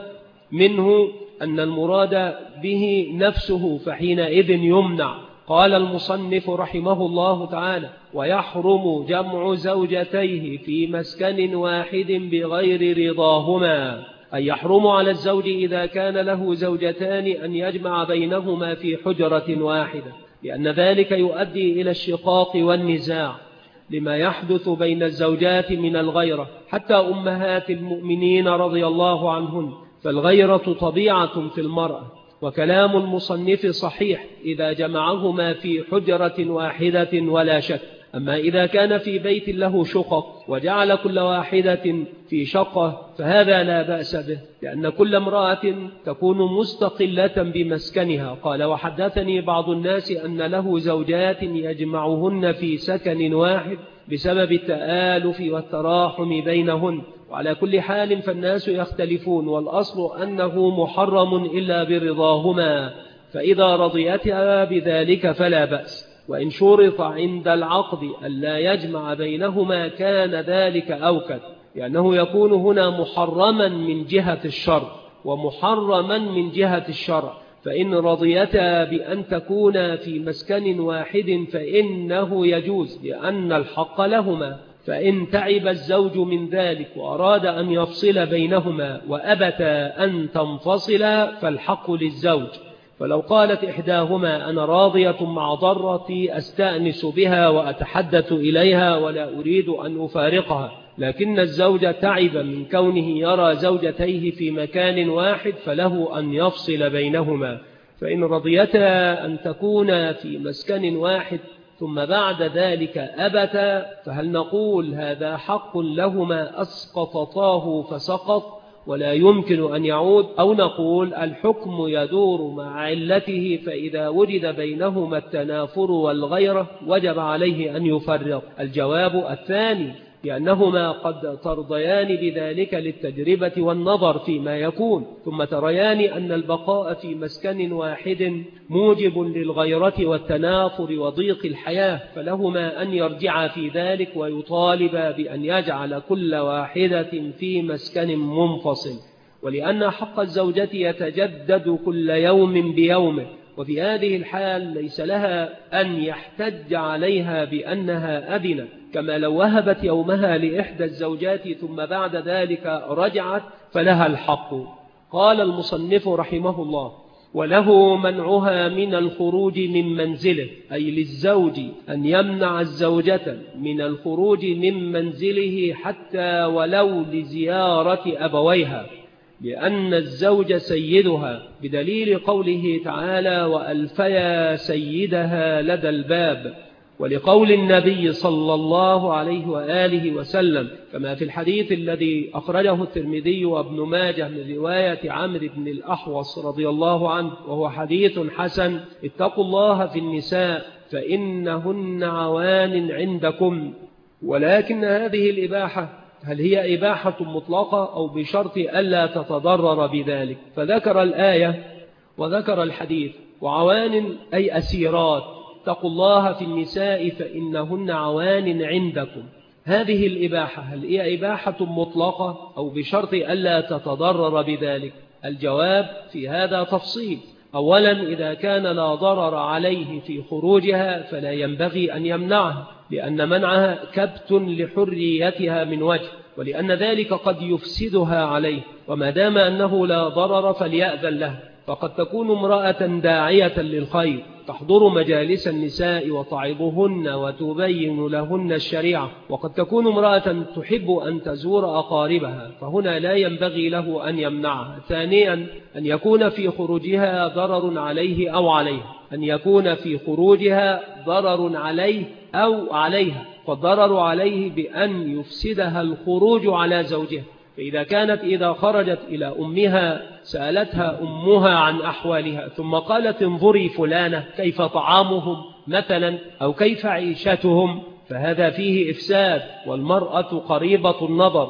منه أن المراد به نفسه، فحينئذ يمنع. قال المصنف رحمه الله تعالى: ويحرم جمع زوجتيه في مسكن واحد بغير رضاهما، أي يحرم على الزوج إذا كان له زوجتان أن يجمع بينهما في حجرة واحدة، لأن ذلك يؤدي إلى الشقاق والنزاع لما يحدث بين الزوجات من الغيرة. حتى أمهات المؤمنين رضي الله عنهن، فالغيرة طبيعة في المرأة، وكلام المصنف صحيح إذا جمعهما في حجرة واحدة ولا شك. أما إذا كان في بيت له شقق وجعل كل واحدة في شقة فهذا لا بأس به، لأن كل امرأة تكون مستقلة بمسكنها. قال: وحدثني بعض الناس أن له زوجات يجمعهن في سكن واحد بسبب التآلف والتراحم بينهن. وعلى كل حال فالناس يختلفون، والأصل أنه محرم إلا برضاهما، فإذا رضيتها بذلك فلا بأس. وإن شرط عند العقد ألا يجمع بينهما كان ذلك أوكد، لأنه يكون هنا محرما من جهة الشرع ومحرما من جهة الشرع. فإن رضيتا بأن تكون في مسكن واحد فإنه يجوز، لأن الحق لهما. فإن تعب الزوج من ذلك وأراد أن يفصل بينهما وأبتا أن تنفصلا فالحق للزوج. فلو قالت إحداهما: أنا راضية مع ضرتي أستأنس بها وأتحدث إليها ولا أريد أن أفارقها، لكن الزوج تعب من كونه يرى زوجتيه في مكان واحد، فله أن يفصل بينهما. فإن رضيتا أن تكون في مسكن واحد ثم بعد ذلك أبتا، فهل نقول هذا حق لهما أسقطتاه فسقط ولا يمكن أن يعود، أو نقول الحكم يدور مع علته، فإذا وجد بينهما التنافر والغيرة وجب عليه أن يفرق؟ الجواب الثاني، لأنهما قد ترضيان بذلك للتجربة والنظر فيما يكون، ثم تريان أن البقاء في مسكن واحد موجب للغيرة والتنافر وضيق الحياة، فلهما أن يرجعا في ذلك ويطالبا بأن يجعل كل واحدة في مسكن منفصل. ولأن حق الزوجة يتجدد كل يوم بيومه، وفي هذه الحال ليس لها أن يحتج عليها بأنها أذنت، كما لو وهبت يومها لإحدى الزوجات ثم بعد ذلك رجعت فلها الحق. قال المصنف رحمه الله: وله منعها من الخروج من منزله، أي للزوج أن يمنع الزوجة من الخروج من منزله حتى ولو لزيارة أبويها، لأن الزوج سيدها، بدليل قوله تعالى: وألفيا سيدها لدى الباب، ولقول النبي صلى الله عليه وآله وسلم كما في الحديث الذي أخرجه الترمذي وابن ماجه من رواية عمرو بن الأحوص رضي الله عنه، وهو حديث حسن: اتقوا الله في النساء فإنهن عوان عندكم. ولكن هذه الإباحة هل هي إباحة مطلقة أو بشرط ألا تتضرر بذلك؟ فذكر الآية وذكر الحديث. وعوان أي أسيرات، اتقوا الله في النساء فإنهن عوان عندكم. هذه الإباحة هل هي إباحة مطلقة أو بشرط ألا تتضرر بذلك؟ الجواب في هذا تفصيل. أولا، إذا كان لا ضرر عليه في خروجها فلا ينبغي أن يمنعها، لأن منعها كبت لحريتها من وجه، ولأن ذلك قد يفسدها عليه، وما دام أنه لا ضرر فليأذن له. فقد تكون امرأة داعية للخير تحضر مجالس النساء وتعظهن وتبين لهن الشريعة، وقد تكون امرأة تحب أن تزور أقاربها، فهنا لا ينبغي له أن يمنعها. ثانيا، أن يكون في خروجها ضرر عليه أو عليها، أن يكون في خروجها ضرر عليه أو عليها، فالضرر عليه بأن يفسدها الخروج على زوجها. فإذا كانت إذا خرجت إلى أمها سألتها أمها عن أحوالها ثم قالت: انظري فلانة كيف طعامهم مثلا أو كيف عيشتهم، فهذا فيه إفساد، والمرأة قريبة النظر،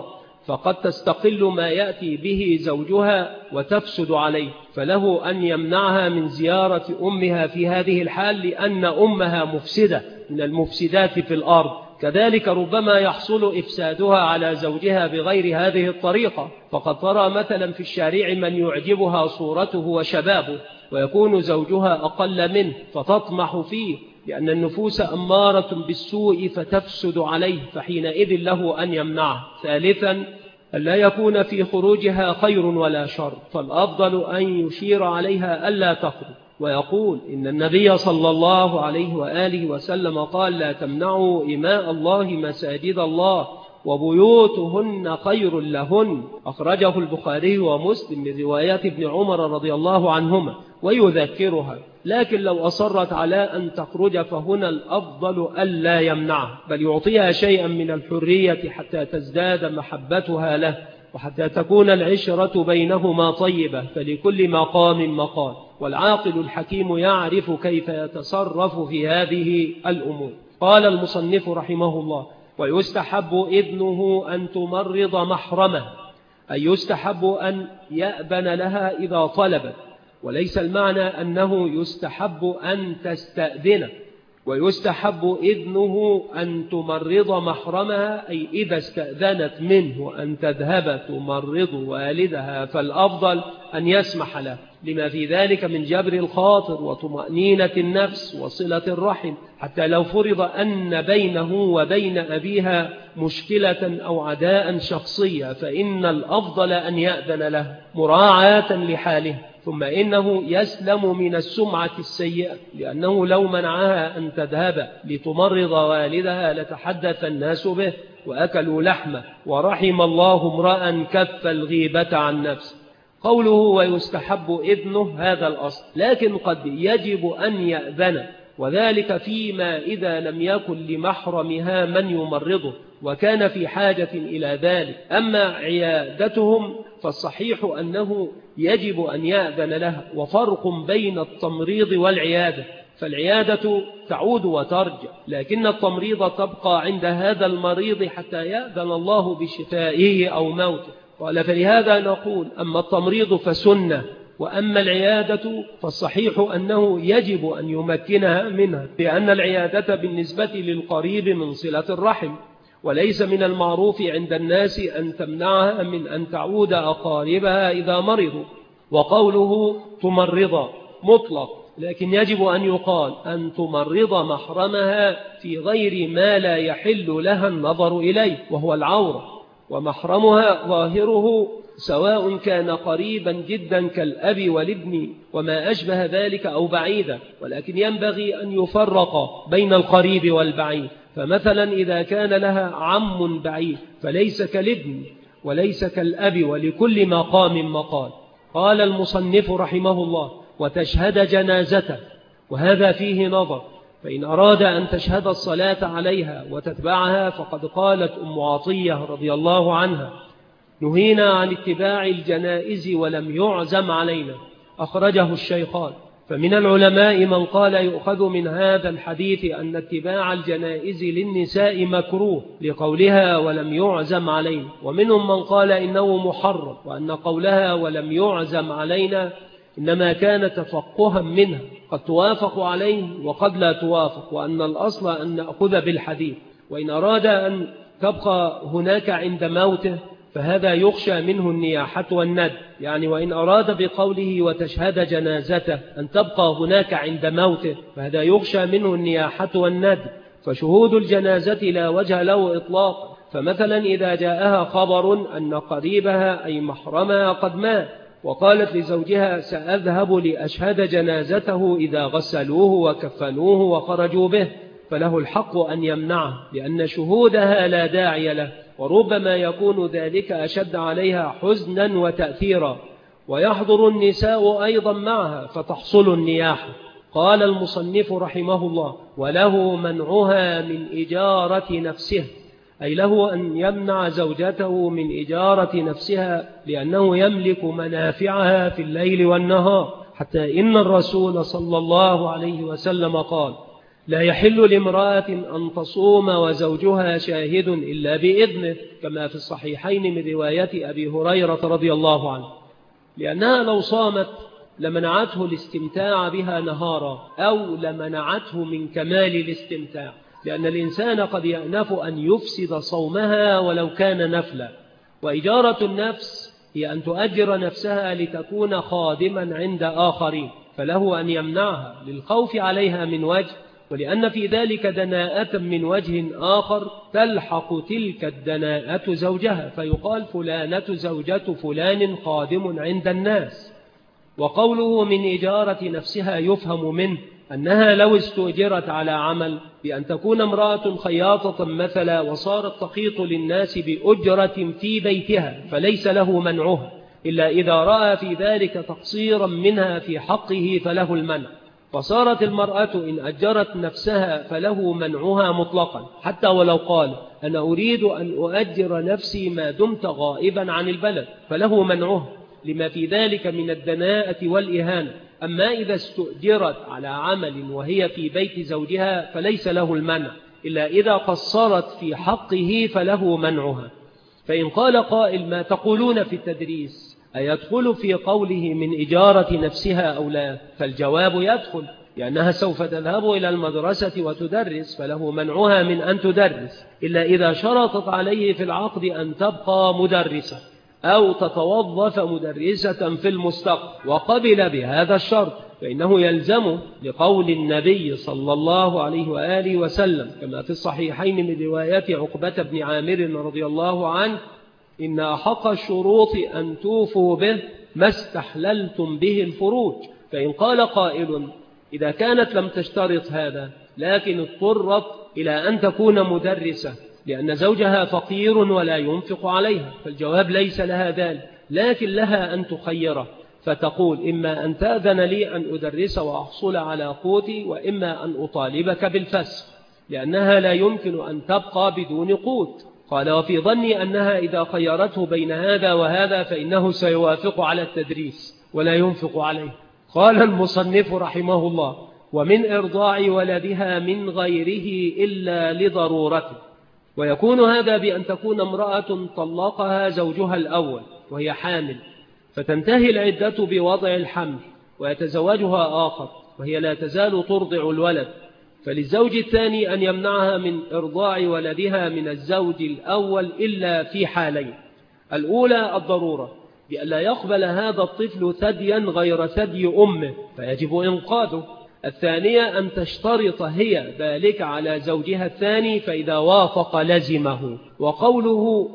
فقد تستقل ما يأتي به زوجها وتفسد عليه، فله أن يمنعها من زيارة أمها في هذه الحال، لأن أمها مفسدة من المفسدات في الأرض. كذلك ربما يحصل إفسادها على زوجها بغير هذه الطريقة، فقد ترى مثلا في الشارع من يعجبها صورته وشبابه، ويكون زوجها أقل منه فتطمح فيه، لأن النفوس أمارة بالسوء فتفسد عليه، فحينئذ له أن يمنعه. ثالثا، ألا يكون في خروجها خير ولا شر، فالأفضل أن يشير عليها ألا تخرج، ويقول إن النبي صلى الله عليه وآله وسلم قال: لا تمنعوا إماء الله مساجد الله وبيوتهن خير لهن. أخرجه البخاري ومسلم من روايات ابن عمر رضي الله عنهما، ويذكرها. لكن لو أصرت على أن تخرج فهنا الأفضل ألا يمنعها، بل يعطيها شيئا من الحرية حتى تزداد محبتها له، وحتى تكون العشرة بينهما طيبة، فلكل مقام مقال، والعاقل الحكيم يعرف كيف يتصرف في هذه الأمور. قال المصنف رحمه الله: ويستحب إذنه أن تمرض محرمه، أي يستحب أن يأبن لها إذا طلبت، وليس المعنى أنه يستحب أن تستأذنه. ويستحب إذنه أن تمرض محرمها، أي إذا استأذنت منه أن تذهب تمرض والدها فالأفضل أن يسمح له، لما في ذلك من جبر الخاطر وطمأنينة النفس وصلة الرحم، حتى لو فرض أن بينه وبين أبيها مشكلة أو عداء شخصية، فإن الأفضل أن يأذن له مراعاة لحاله. ثم إنه يسلم من السمعة السيئة، لأنه لو منعها أن تذهب لتمرض والدها لتحدث الناس به وأكلوا لحمه، ورحم الله امرأ كف الغيبة عن نفسه. قوله ويستحب إذنه هذا الأصل، لكن قد يجب أن يأذن، وذلك فيما إذا لم يكن لمحرمها من يمرضه وكان في حاجة إلى ذلك. أما عيادتهم فالصحيح أنه يجب أن يأذن لها، وفرق بين التمريض والعيادة، فالعيادة تعود وترجع، لكن التمريض تبقى عند هذا المريض حتى يأذن الله بشفائه أو موته. قال: فلهذا نقول أما التمريض فسنة، وأما العيادة فالصحيح أنه يجب أن يمكنها منها، لأن العيادة بالنسبة للقريب من صلة الرحم، وليس من المعروف عند الناس أن تمنعها من أن تعود أقاربها إذا مرضوا. وقوله تمرض مطلق، لكن يجب أن يقال أن تمرض محرمها في غير ما لا يحل لها النظر إليه، وهو العورة، ومحرمها ظاهره سواء كان قريبا جدا كالأب والابن وما أشبه ذلك أو بعيدا، ولكن ينبغي أن يفرق بين القريب والبعيد. فمثلا إذا كان لها عم بعيد فليس كالابن وليس كالأب، ولكل مقام مقال. قال المصنف رحمه الله: وتشهد جنازته، وهذا فيه نظر، فإن أراد أن تشهد الصلاة عليها وتتبعها فقد قالت أم عطية رضي الله عنها: نهينا عن اتباع الجنائز ولم يعزم علينا. أخرجه الشيخان. فمن العلماء من قال يؤخذ من هذا الحديث أن اتباع الجنائز للنساء مكروه لقولها ولم يعزم علينا، ومنهم من قال إنه محرم، وأن قولها ولم يعزم علينا إنما كان تفقها منها، قد توافق عليه وقد لا توافق، وأن الأصل أن نأخذ بالحديث. وإن أراد أن تبقى هناك عند موته فهذا يخشى منه النياحة والند، يعني وإن أراد بقوله وتشهد جنازته أن تبقى هناك عند موته فهذا يخشى منه النياحة والند، فشهود الجنازة لا وجه له إطلاقا. فمثلا إذا جاءها خبر أن قريبها أي محرمها قد مات، وقالت لزوجها سأذهب لأشهد جنازته إذا غسلوه وكفنوه وخرجوا به، فله الحق أن يمنعه، لأن شهودها لا داعي له، وربما يكون ذلك أشد عليها حزنا وتأثيرا، ويحضر النساء أيضا معها فتحصل النياحة. قال المصنف رحمه الله: وله منعها من إجارة نفسه، أي له أن يمنع زوجته من إجارة نفسها، لأنه يملك منافعها في الليل والنهار، حتى إن الرسول صلى الله عليه وسلم قال: لا يحل لامرأة أن تصوم وزوجها شاهد إلا بإذنه، كما في الصحيحين من رواية أبي هريرة رضي الله عنه، لأنها لو صامت لمنعته الاستمتاع بها نهارا، أو لمنعته من كمال الاستمتاع، لأن الإنسان قد يأنف أن يفسد صومها ولو كان نفلا. وإجارة النفس هي أن تؤجر نفسها لتكون خادما عند آخرين، فله أن يمنعها للخوف عليها من وجه، ولأن في ذلك دناءة من وجه آخر تلحق تلك الدناءة زوجها، فيقال فلانة زوجة فلان خادم عند الناس. وقوله من إجارة نفسها يفهم منه أنها لو استؤجرت على عمل، بأن تكون امرأة خياطة مثلا وصارت تخيط للناس بأجرة في بيتها، فليس له منعها إلا إذا رأى في ذلك تقصيرا منها في حقه فله المنع. فصارت المرأة إن أجرت نفسها فله منعها مطلقا، حتى ولو قال أنا أريد أن أؤجر نفسي ما دمت غائبا عن البلد، فله منعها لما في ذلك من الدناءة والإهانة. أما إذا استؤجرت على عمل وهي في بيت زوجها فليس له المنع إلا إذا قصرت في حقه فله منعها. فإن قال قائل ما تقولون في التدريس، أيدخل في قوله من إجارة نفسها أو لا؟ فالجواب يدخل، لأنها سوف تذهب إلى المدرسة وتدرس، فله منعها من أن تدرس إلا إذا شرطت عليه في العقد أن تبقى مدرسة أو تتوظف مدرسة في المستقبل وقبل بهذا الشرط، فإنه يلزمه لقول النبي صلى الله عليه وآله وسلم كما في الصحيحين من رواية عقبة بن عامر رضي الله عنه إن أحق الشروط أن توفوا به ما استحللتم به الفروج. فإن قال قائل إذا كانت لم تشترط هذا لكن اضطرت إلى أن تكون مدرسة لأن زوجها فقير ولا ينفق عليها، فالجواب ليس لها ذلك، لكن لها أن تخيره، فتقول إما أن تأذن لي أن أدرس وأحصل على قوتي، وإما أن أطالبك بالفسخ، لأنها لا يمكن أن تبقى بدون قوت. قال وفي ظني أنها إذا خيرته بين هذا وهذا فإنه سيوافق على التدريس ولا ينفق عليه. قال المصنف رحمه الله ومن إرضاع ولدها من غيره إلا لضرورته. ويكون هذا بأن تكون امرأة طلقها زوجها الأول وهي حامل، فتنتهي العدة بوضع الحمل ويتزوجها آخر وهي لا تزال ترضع الولد، فللزوج الثاني أن يمنعها من إرضاع ولدها من الزوج الأول إلا في حالين: الأولى الضرورة بأن لا يقبل هذا الطفل ثديا غير ثدي أمه فيجب إنقاذه. الثانية أن تشترط هي ذلك على زوجها الثاني فإذا وافق لزمه. وقوله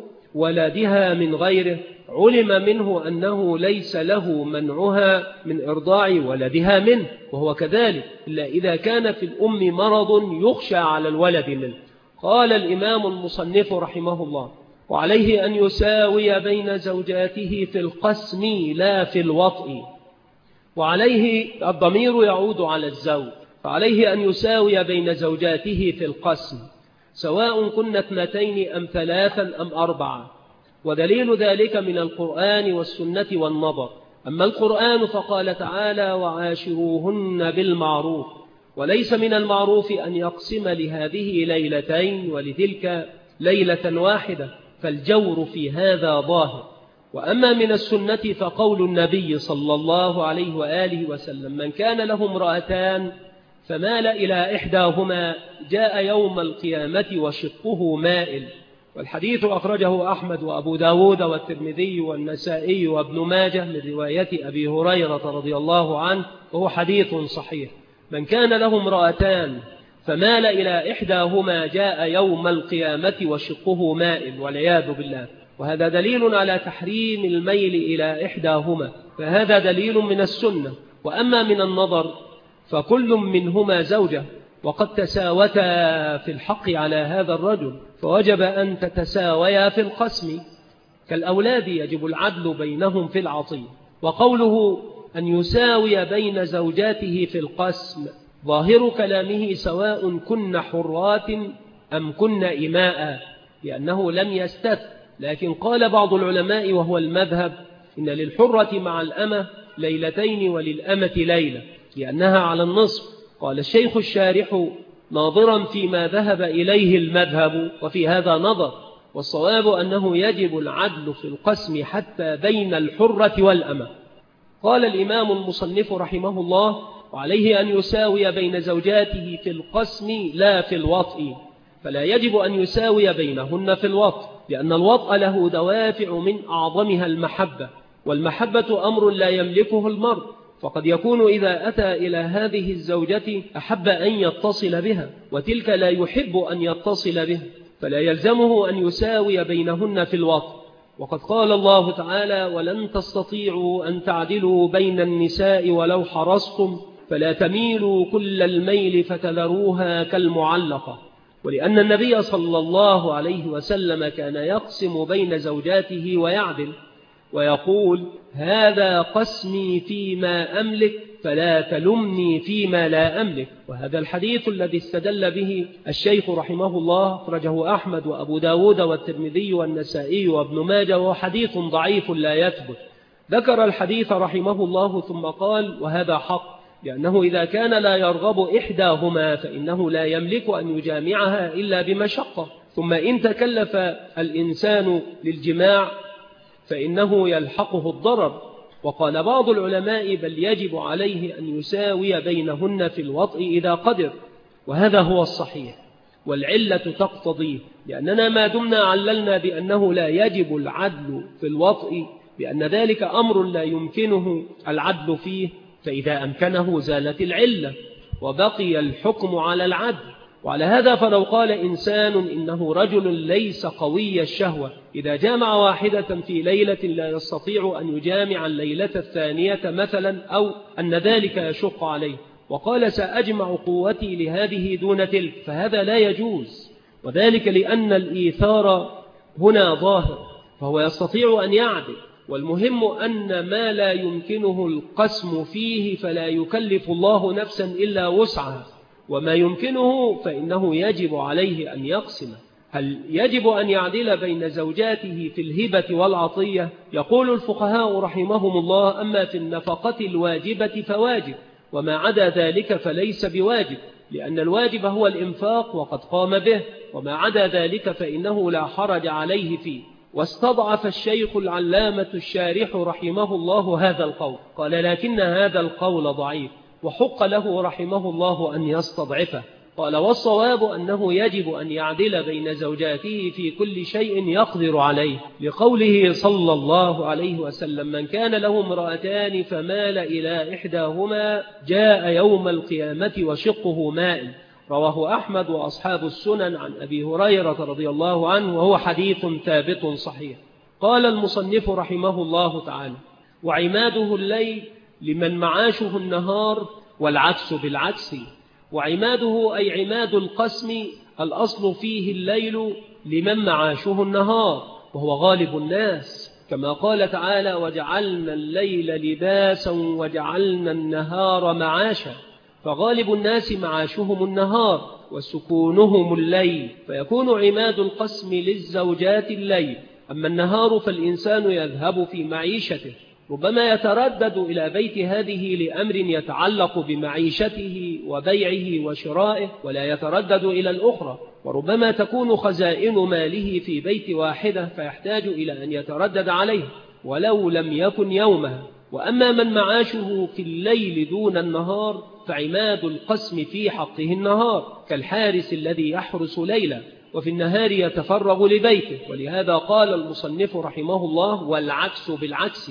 ولدها من غيره علم منه أنه ليس له منعها من إرضاع ولدها منه، وهو كذلك إلا إذا كان في الأم مرض يخشى على الولد منه. قال الإمام المصنف رحمه الله وعليه أن يساوي بين زوجاته في القسم لا في الوطء. وعليه الضمير يعود على الزوج، فعليه أن يساوي بين زوجاته في القسم سواء كن 2 أم 3 أم 4، ودليل ذلك من القرآن والسنة والنظر. أما القرآن فقال تعالى وعاشروهن بالمعروف، وليس من المعروف أن يقسم لهذه 2 ليلتين ولتلك 1 ليلة واحدة، فالجور في هذا ظاهر. وأما من السنة فقول النبي صلى الله عليه وآله وسلم من كان له امرأتان فمال إلى إحداهما جاء يوم القيامة وشقه مائل. والحديث أخرجه أحمد وأبو داود والترمذي والنسائي وابن ماجه من رواية أبي هريرة رضي الله عنه، وهو حديث صحيح. من كان له امرأتان فمال إلى إحداهما جاء يوم القيامة وشقه مائل، والعياذ بالله. وهذا دليل على تحريم الميل إلى إحداهما، فهذا دليل من السنة. وأما من النظر فكل منهما زوجة، وقد تساوتا في الحق على هذا الرجل، فوجب أن تتساويا في القسم. كالأولاد يجب العدل بينهم في العطية. وقوله أن يساوي بين زوجاته في القسم ظاهر كلامه سواء كن حرات أم كن إماء، لأنه لم يستثن. لكن قال بعض العلماء وهو المذهب إن للحرة مع الأمة 2 ليلتين وللأمة 1 ليلة، لأنها على النصف. قال الشيخ الشارح ناظرا فيما ذهب إليه المذهب، وفي هذا نظر، والصواب أنه يجب العدل في القسم حتى بين الحرة والأمة. قال الإمام المصنف رحمه الله: وعليه أن يساوي بين زوجاته في القسم لا في الوطء، فلا يجب أن يساوي بينهن في الوطء، لأن الوطء له دوافع من أعظمها المحبة، والمحبة أمر لا يملكه المرء، فقد يكون إذا أتى إلى هذه الزوجة أحب أن يتصل بها، وتلك لا يحب أن يتصل بها، فلا يلزمه أن يساوي بينهن في الوطء. وقد قال الله تعالى: ولن تستطيعوا أن تعدلوا بين النساء ولو حرصتم فلا تميلوا كل الميل فتذروها كالمعلقة. ولأن النبي صلى الله عليه وسلم كان يقسم بين زوجاته ويعدل، ويقول: هذا قسمي فيما أملك فلا تلمني فيما لا أملك. وهذا الحديث الذي استدل به الشيخ رحمه الله أخرجه أحمد وأبو داود والترمذي والنسائي وابن ماجه، وهو حديث ضعيف لا يثبت. ذكر الحديث رحمه الله ثم قال: وهذا حق، لأنه إذا كان لا يرغب إحداهما فإنه لا يملك أن يجامعها إلا بمشقة، ثم إن تكلف الإنسان للجماع فإنه يلحقه الضرر. وقال بعض العلماء: بل يجب عليه أن يساوي بينهن في الوطء إذا قدر، وهذا هو الصحيح، والعلة تقتضيه، لأننا ما دمنا عللنا بأنه لا يجب العدل في الوطء بأن ذلك أمر لا يمكنه العدل فيه، فإذا أمكنه زالت العلة وبقي الحكم على العدل. وعلى هذا فلو قال إنسان إنه رجل ليس قوي الشهوة، إذا جامع واحدة في ليلة لا يستطيع أن يجامع الليلة الثانية مثلا، أو أن ذلك يشق عليه، وقال: سأجمع قوتي لهذه دون تلك، فهذا لا يجوز، وذلك لأن الإيثار هنا ظاهر، فهو يستطيع أن يعدل، والمهم أن ما لا يمكنه القسم فيه فلا يكلف الله نفسا إلا وسعها، وما يمكنه فإنه يجب عليه أن يقسم. هل يجب أن يعدل بين زوجاته في الهبة والعطية؟ يقول الفقهاء رحمهم الله: أما في النفقة الواجبة فواجب، وما عدا ذلك فليس بواجب، لأن الواجب هو الإنفاق وقد قام به، وما عدا ذلك فإنه لا حرج عليه فيه. واستضعف الشيخ العلامة الشارح رحمه الله هذا القول، قال: لكن هذا القول ضعيف، وحق له رحمه الله أن يستضعفه. قال: والصواب أنه يجب أن يعدل بين زوجاته في كل شيء يقدر عليه، لقوله صلى الله عليه وسلم: من كان له امرأتان فمال إلى إحداهما جاء يوم القيامة وشقه مائل. رواه أحمد وأصحاب السنن عن أبي هريرة رضي الله عنه، وهو حديث ثابت صحيح. قال المصنف رحمه الله تعالى: وعماده الليل لمن معاشه النهار، والعكس بالعكس. وعماده أي عماد القسم الأصل فيه الليل لمن معاشه النهار، وهو غالب الناس، كما قال تعالى: وجعلنا الليل لباسا وجعلنا النهار معاشا، فغالب الناس معاشهم النهار وسكونهم الليل، فيكون عماد القسم للزوجات الليل. أما النهار فالإنسان يذهب في معيشته، ربما يتردد إلى بيت هذه لأمر يتعلق بمعيشته وبيعه وشرائه، ولا يتردد إلى الأخرى، وربما تكون خزائن ماله في بيت واحدة فيحتاج إلى أن يتردد عليه ولو لم يكن يومها. وأما من معاشه في الليل دون النهار فعماد القسم في حقه النهار، كالحارس الذي يحرس ليلا وفي النهار يتفرغ لبيته. ولهذا قال المصنف رحمه الله: والعكس بالعكس.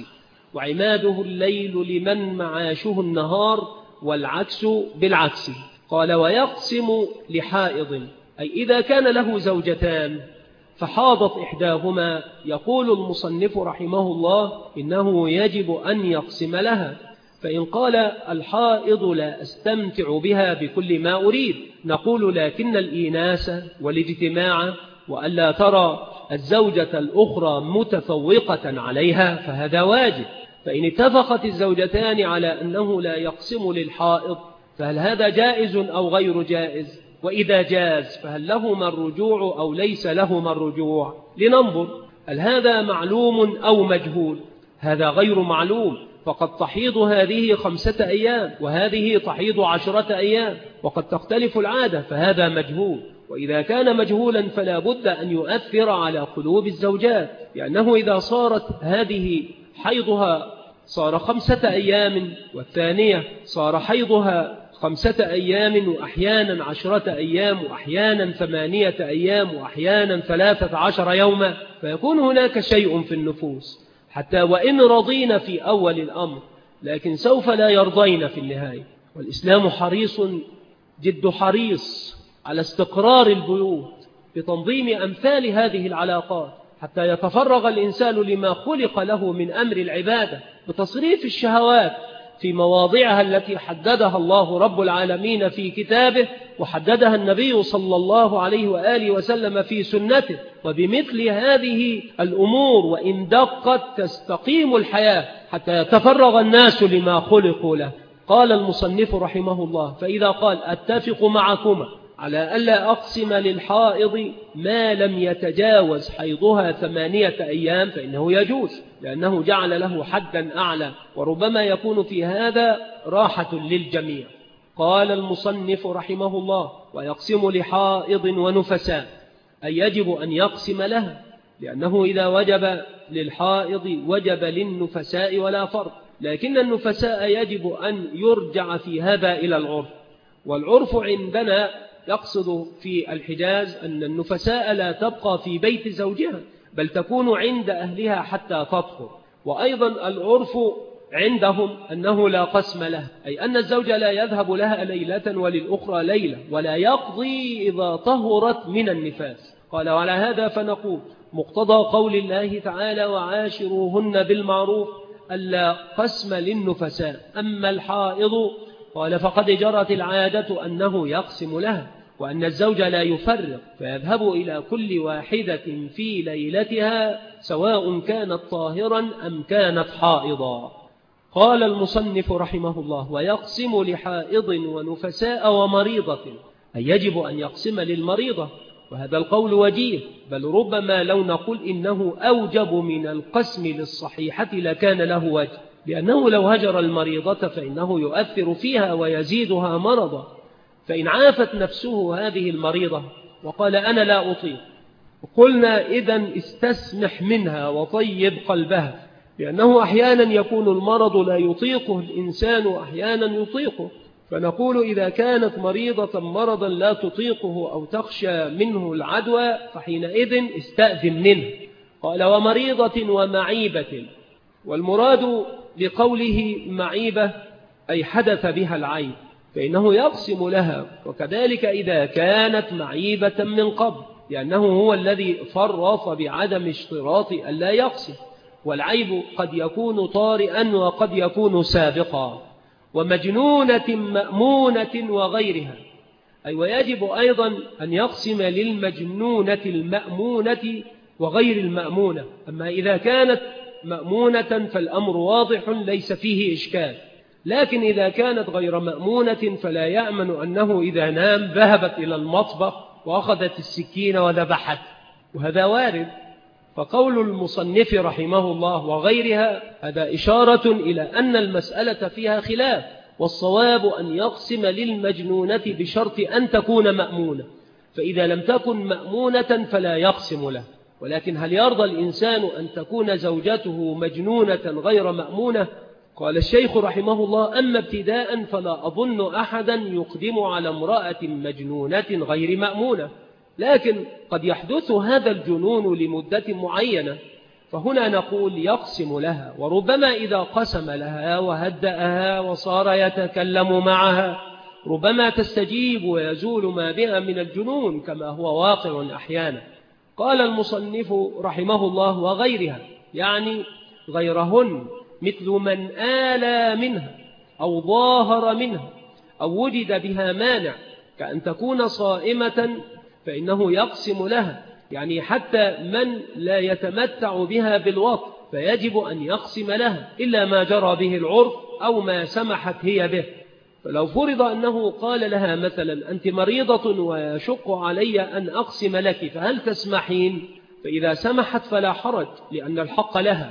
وعماده الليل لمن معاشه النهار، والعكس بالعكس. قال: ويقسم لحائض، أي إذا كان له زوجتان فحاضت إحداهما، يقول المصنف رحمه الله: إنه يجب أن يقسم لها. فإن قال الحائض لا أستمتع بها بكل ما أريد، نقول: لكن الإيناس والاجتماع وألا ترى الزوجة الأخرى متفوقة عليها فهذا واجب. فإن اتفقت الزوجتان على أنه لا يقسم للحائض، فهل هذا جائز أو غير جائز؟ وإذا جاز فهل لهما الرجوع أو ليس لهما الرجوع؟ لننظر، هل هذا معلوم أو مجهول؟ هذا غير معلوم، فقد تحيض هذه 5 أيام وهذه تحيض 10 أيام، وقد تختلف العادة، فهذا مجهول. وإذا كان مجهولا فلا بد أن يؤثر على قلوب الزوجات، لأنه إذا صارت هذه حيضها صار 5 أيام، والثانية صار حيضها 5 أيام وأحيانا 10 أيام وأحيانا 8 أيام وأحيانا 13 يوما، فيكون هناك شيء في النفوس، حتى وإن رضين في أول الأمر لكن سوف لا يرضين في النهاية. والإسلام حريص جد حريص على استقرار البيوت بتنظيم أمثال هذه العلاقات، حتى يتفرغ الإنسان لما خلق له من أمر العبادة بتصريف الشهوات في مواضعها التي حددها الله رب العالمين في كتابه، وحددها النبي صلى الله عليه وآله وسلم في سنته. وبمثل هذه الأمور وإن دقت تستقيم الحياة حتى يتفرغ الناس لما خلقوا له. قال المصنف رحمه الله: فإذا قال أتفق معكما على ألا أقسم للحائض ما لم يتجاوز حيضها 8 أيام فإنه يجوز، لأنه جعل له حدا أعلى، وربما يكون في هذا راحة للجميع. قال المصنف رحمه الله: ويقسم لحائض ونفساء، أي يجب أن يقسم لها، لأنه إذا وجب للحائض وجب للنفساء ولا فرق، لكن النفساء يجب أن يرجع في هذا إلى العرف. والعرف عندنا يقصد في الحجاز أن النفساء لا تبقى في بيت زوجها، بل تكون عند أهلها حتى تطهر. وأيضا العرف عندهم أنه لا قسم له، أي أن الزوج لا يذهب لها ليلة وللأخرى ليلة، ولا يقضي إذا طهرت من النفاس. قال: وعلى هذا فنقول مقتضى قول الله تعالى: وعاشروهن بالمعروف ألا قسم للنفساء. أما الحائض قال فقد جرت العادة أنه يقسم لها، وأن الزوج لا يفرق فيذهب إلى كل واحدة في ليلتها سواء كانت طاهرا أم كانت حائضا. قال المصنف رحمه الله: ويقسم لحائض ونفساء ومريضة، أي يجب أن يقسم للمريضة، وهذا القول وجيه، بل ربما لو نقول إنه أوجب من القسم للصحيحة لكان له وجه، لأنه لو هجر المريضة فإنه يؤثر فيها ويزيدها مرضا. فإن عافت نفسه هذه المريضة وقال أنا لا أطيق، قلنا إذن استسمح منها وطيب قلبها، لأنه أحيانا يكون المرض لا يطيقه الإنسان وأحيانا يطيقه، فنقول إذا كانت مريضة مرضا لا تطيقه أو تخشى منه العدوى فحينئذ استأذن منه. قال: ومريضة ومعيبة، والمراد بقوله معيبة أي حدث بها العيب فإنه يقسم لها، وكذلك إذا كانت معيبة من قبل، لأنه هو الذي فرط بعدم اشتراط ألا يقسم، والعيب قد يكون طارئا وقد يكون سابقا. ومجنونة مأمونة وغيرها، أي ويجب أيضا أن يقسم للمجنونة المأمونة وغير المأمونة. أما إذا كانت مأمونة فالأمر واضح ليس فيه إشكال، لكن إذا كانت غير مأمونة فلا يأمن أنه إذا نام ذهبت إلى المطبخ وأخذت السكين وذبحت، وهذا وارد. فقول المصنف رحمه الله وغيرها هذا إشارة إلى أن المسألة فيها خلاف، والصواب أن يقسم للمجنونة بشرط أن تكون مأمونة، فإذا لم تكن مأمونة فلا يقسم له. ولكن هل يرضى الإنسان أن تكون زوجته مجنونة غير مأمونة؟ قال الشيخ رحمه الله: أما ابتداء فلا أظن أحدا يقدم على امرأة مجنونة غير مأمونة، لكن قد يحدث هذا الجنون لمدة معينة، فهنا نقول يقسم لها، وربما إذا قسم لها وهدأها وصار يتكلم معها ربما تستجيب ويزول ما بها من الجنون كما هو واقع أحيانا. قال المصنف رحمه الله: وغيرها، يعني غيرهن، مثل من آلى منها أو ظاهر منها أو وجد بها مانع، كأن تكون صائمة فإنه يقسم لها، يعني حتى من لا يتمتع بها بالوطء فيجب أن يقسم لها إلا ما جرى به العرف أو ما سمحت هي به. فلو فرض أنه قال لها مثلا أنت مريضة ويشق علي أن أقسم لك فهل تسمحين؟ فإذا سمحت فلا حرج لأن الحق لها.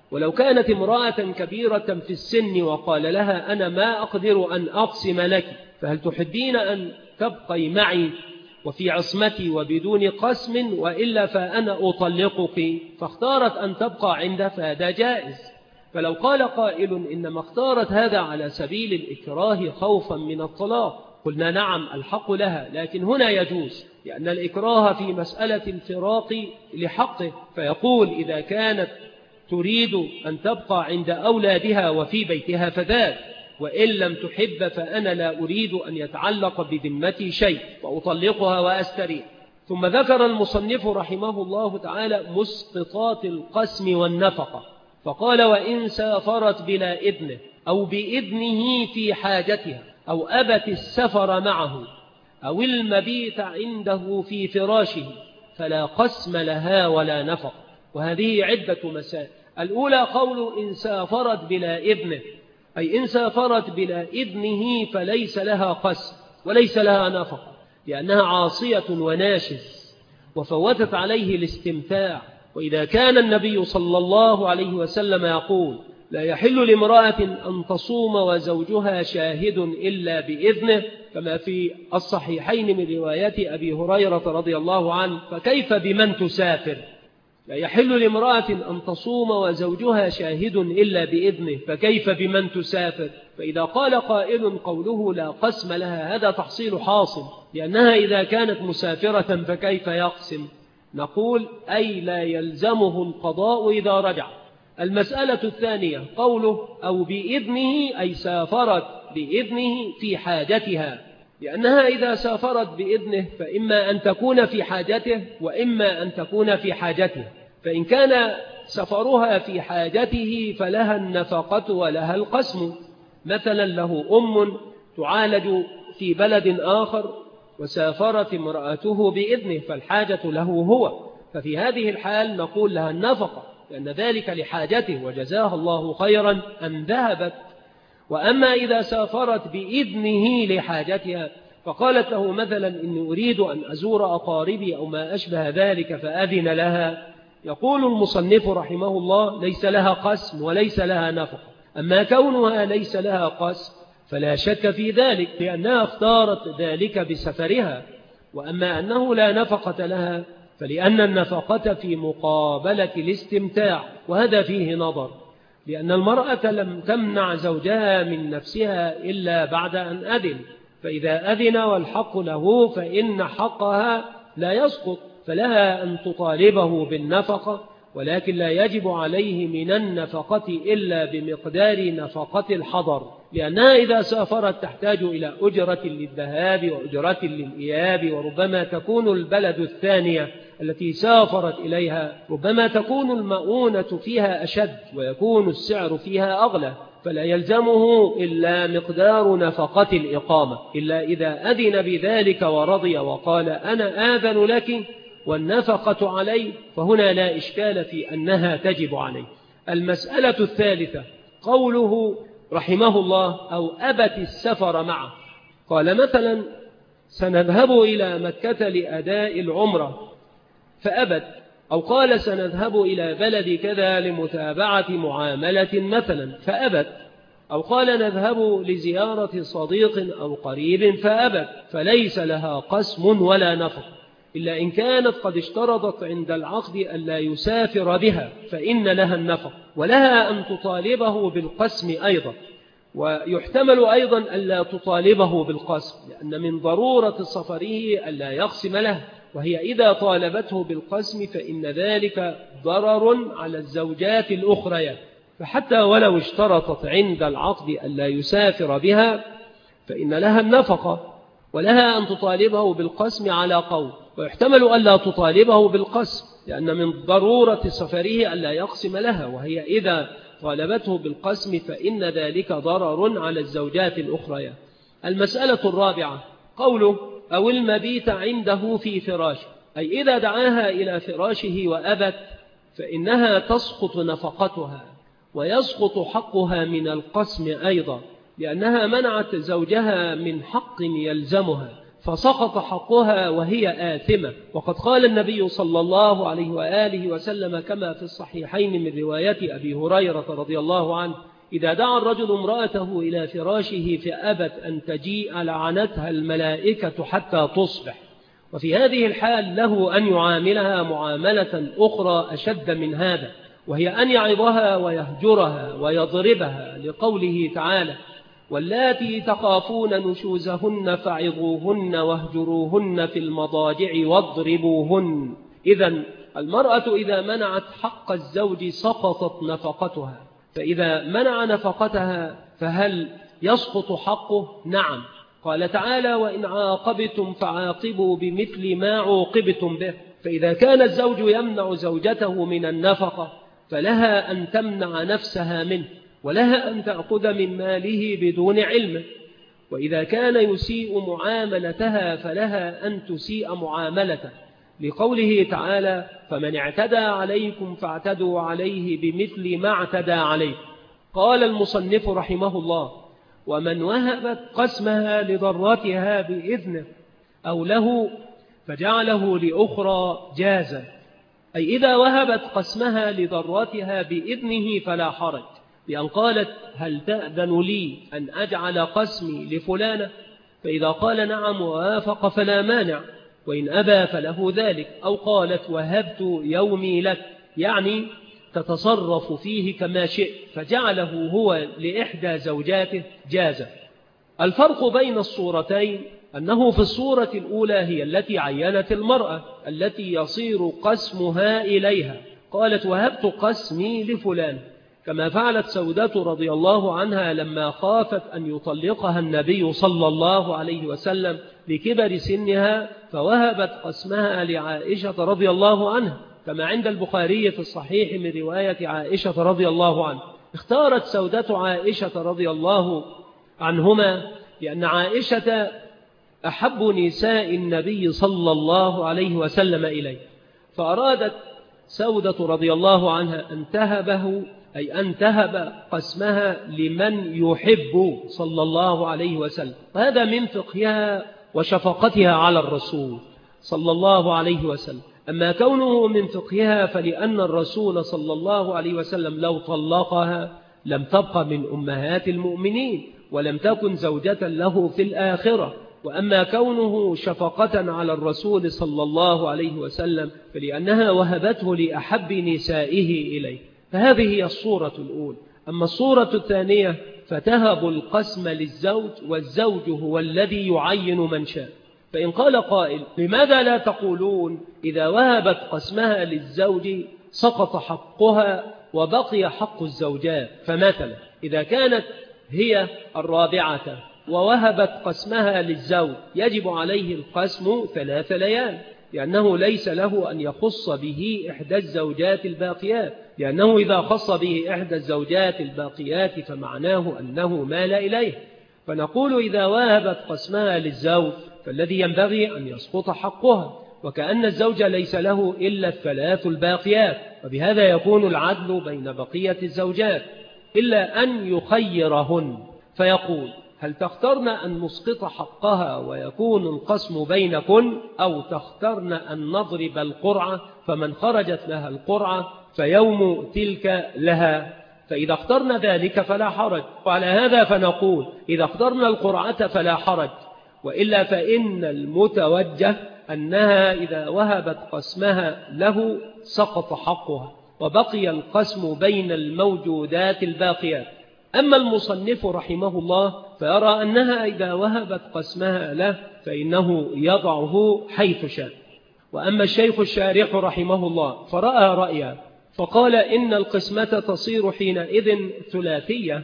ولو كانت امرأة كبيرة في السن وقال لها أنا ما أقدر أن أقسم لك، فهل تحبين أن تبقي معي وفي عصمتي وبدون قسم، وإلا فأنا أطلقك؟ فاختارت أن تبقى عنده، فهذا جائز. فلو قال قائل إنما اختارت هذا على سبيل الإكراه خوفا من الطلاق، قلنا نعم الحق لها، لكن هنا يجوز، لأن الإكراه في مسألة الفراق لحقه، فيقول إذا كانت تريد أن تبقى عند أولادها وفي بيتها فذاك، وإن لم تحب فأنا لا أريد أن يتعلق بذمتي شيء وأطلقها وأستريح. ثم ذكر المصنف رحمه الله تعالى مسقطات القسم والنفقة، فقال وإن سافرت بلا إذنه أو بإذنه في حاجتها أو أبت السفر معه أو المبيت عنده في فراشه فلا قسم لها ولا نفقة. وهذه عدة مسائل. الأولى قول إن سافرت بلا إذنه، أي إن سافرت بلا إذنه فليس لها قسم وليس لها نفقة، لأنها عاصية وناشز وفوتت عليه الاستمتاع. وإذا كان النبي صلى الله عليه وسلم يقول لا يحل لامرأة أن تصوم وزوجها شاهد إلا بإذنه، كما في الصحيحين من رواية أبي هريرة رضي الله عنه، فكيف بمن تسافر؟ لا يحل لامرأة أن تصوم وزوجها شاهد إلا بإذنه، فكيف بمن تسافر؟ فإذا قال قائل قوله لا قسم لها، هذا تحصيل حاصل، لأنها إذا كانت مسافرة فكيف يقسم؟ نقول أي لا يلزمه القضاء إذا رجع. المسألة الثانية قوله أو بإذنه، أي سافرت بإذنه في حاجتها، لأنها إذا سافرت بإذنه فإما أن تكون في حاجته وإما أن تكون في حاجته. فإن كان سفرها في حاجته فلها النفقة ولها القسم. مثلا له أم تعالج في بلد آخر وسافرت امرأته بإذنه، فالحاجة له هو، ففي هذه الحال نقول لها النفقة، لأن ذلك لحاجته وجزاها الله خيرا أن ذهبت. وأما إذا سافرت بإذنه لحاجتها فقالت له مثلا إني أريد أن أزور أقاربي أو ما أشبه ذلك فأذن لها، يقول المصنف رحمه الله ليس لها قسم وليس لها نفقة. أما كونها ليس لها قسم فلا شك في ذلك، لأنها اختارت ذلك بسفرها. وأما أنه لا نفقة لها فلأن النفقة في مقابلة الاستمتاع، وهذا فيه نظر، لأن المرأة لم تمنع زوجها من نفسها إلا بعد أن أذن، فإذا أذن والحق له فإن حقها لا يسقط، فلها أن تطالبه بالنفقة، ولكن لا يجب عليه من النفقة إلا بمقدار نفقة الحضر، لأنها إذا سافرت تحتاج إلى أجرة للذهاب وأجرة للإياب، وربما تكون البلد الثانية التي سافرت إليها ربما تكون المؤونة فيها أشد ويكون السعر فيها أغلى، فلا يلزمه إلا مقدار نفقة الإقامة، إلا إذا أذن بذلك ورضي وقال أنا آذن لك والنفقة علي، فهنا لا إشكال في أنها تجب عليه. المسألة الثالثة قوله رحمه الله أو أبت السفر معه، قال مثلا سنذهب إلى مكة لأداء العمرة فأبت، أو قال سنذهب إلى بلد كذا لمتابعة معاملة مثلا فأبت، أو قال نذهب لزيارة صديق أو قريب فأبت، فليس لها قسم ولا نفق، إلا إن كانت قد اشترطت عند العقد ألا يسافر بها فإن لها النفق، ولها أن تطالبه بالقسم أيضا. ويحتمل أيضا ألا تطالبه بالقسم، لأن من ضرورة سفره ألا يقسم له، وهي إذا طالبته بالقسم فإن ذلك ضرر على الزوجات الأخرى، فحتى ولو اشترطت عند العقد ألا يسافر بها فإن لها النفقة، ولها أن تطالبه بالقسم على قول. ويحتمل ألا تطالبه بالقسم لأن من ضرورة سفره ألا يقسم لها، وهي إذا طالبته بالقسم فإن ذلك ضرر على الزوجات الأخرى. المسألة الرابعة قوله أو المبيت عنده في فراشه، أي إذا دعاها إلى فراشه وأبت فإنها تسقط نفقتها ويسقط حقها من القسم أيضا، لأنها منعت زوجها من حق يلزمها، فسقط حقها وهي آثمة. وقد قال النبي صلى الله عليه وآله وسلم كما في الصحيحين من رواية أبي هريرة رضي الله عنه: إذا دعا الرجل امرأته إلى فراشه فأبت أن تجيء لعنتها الملائكة حتى تصبح. وفي هذه الحال له أن يعاملها معاملة أخرى أشد من هذا، وهي أن يعظها ويهجرها ويضربها، لقوله تعالى: واللاتي تخافون نشوزهن فعظوهن واهجروهن في المضاجع واضربوهن. إذن المرأة إذا منعت حق الزوج سقطت نفقتها، فإذا منع نفقتها فهل يسقط حقه؟ نعم. قال تعالى: وإن عاقبتم فعاقبوا بمثل ما عوقبتم به. فإذا كان الزوج يمنع زوجته من النفقة فلها أن تمنع نفسها منه، ولها أن تأخذ من ماله بدون علمه. وإذا كان يسيء معاملتها فلها أن تسيء معاملته، لقوله تعالى: فمن اعتدى عليكم فاعتدوا عليه بمثل ما اعتدى عليكم. قال المصنف رحمه الله: ومن وهبت قسمها لضرتها بإذنه أو له فجعله لأخرى جازا. أي إذا وهبت قسمها لضرتها بإذنه فلا حرج، بأن قالت: هل تأذن لي أن أجعل قسمي لفلانة؟ فإذا قال نعم ووافق فلا مانع، وإن أبى فله ذلك. أو قالت: وهبت يومي لك، يعني تتصرف فيه كما شئت، فجعله هو لإحدى زوجاته جازا. الفرق بين الصورتين أنه في الصورة الأولى هي التي عينت المرأة التي يصير قسمها إليها، قالت: وهبت قسمي لفلان، كما فعلت سودة رضي الله عنها لما خافت أن يطلقها النبي صلى الله عليه وسلم لكبر سنها، فوهبت قسمها لعائشة رضي الله عنها، كما عند البخاري في الصحيح من رواية عائشة رضي الله عنها. اختارت سودة عائشة رضي الله عنهما لأن عائشة أحب نساء النبي صلى الله عليه وسلم إليه، فأرادت سودة رضي الله عنها أن تهبه، أي أن تهب قسمها لمن يحب صلى الله عليه وسلم. وهذا من فقهها وشفقتها على الرسول صلى الله عليه وسلم. أما كونه من فقهها فلأن الرسول صلى الله عليه وسلم لو طلقها لم تبق من أمهات المؤمنين ولم تكن زوجة له في الآخرة. وأما كونه شفقة على الرسول صلى الله عليه وسلم فلأنها وهبته لأحب نسائه إليه. فهذه هي الصورة الأولى. أما الصورة الثانية فتهب القسم للزوج، والزوج هو الذي يعين من شاء. فإن قال قائل: لماذا لا تقولون إذا وهبت قسمها للزوج سقط حقها وبقي حق الزوجات؟ فمثلا إذا كانت هي الرابعة ووهبت قسمها للزوج يجب عليه القسم 3 ليال، لأنه ليس له أن يخص به إحدى الزوجات الباقيات، لأنه إذا خص به إحدى الزوجات الباقيات فمعناه أنه مال إليه. فنقول إذا وهبت قسمها للزوج فالذي ينبغي أن يسقط حقها، وكأن الزوج ليس له إلا 3 الباقيات، وبهذا يكون العدل بين بقية الزوجات، إلا أن يخيرهن فيقول: هل تخترن أن نسقط حقها ويكون القسم بينكن، أو تخترن أن نضرب القرعة فمن خرجت لها القرعة فيوم تلك لها؟ فإذا اخترنا ذلك فلا حرج. وعلى هذا فنقول إذا اخترنا القرعة فلا حرج، وإلا فإن المتوجه أنها إذا وهبت قسمها له سقط حقها وبقي القسم بين الموجودات الباقيات. أما المصنف رحمه الله فيرى أنها إذا وهبت قسمها له فإنه يضعه حيث شاء. وأما الشيخ الشارح رحمه الله فرأى رأيا فقال: إن القسمة تصير حينئذ ثلاثية،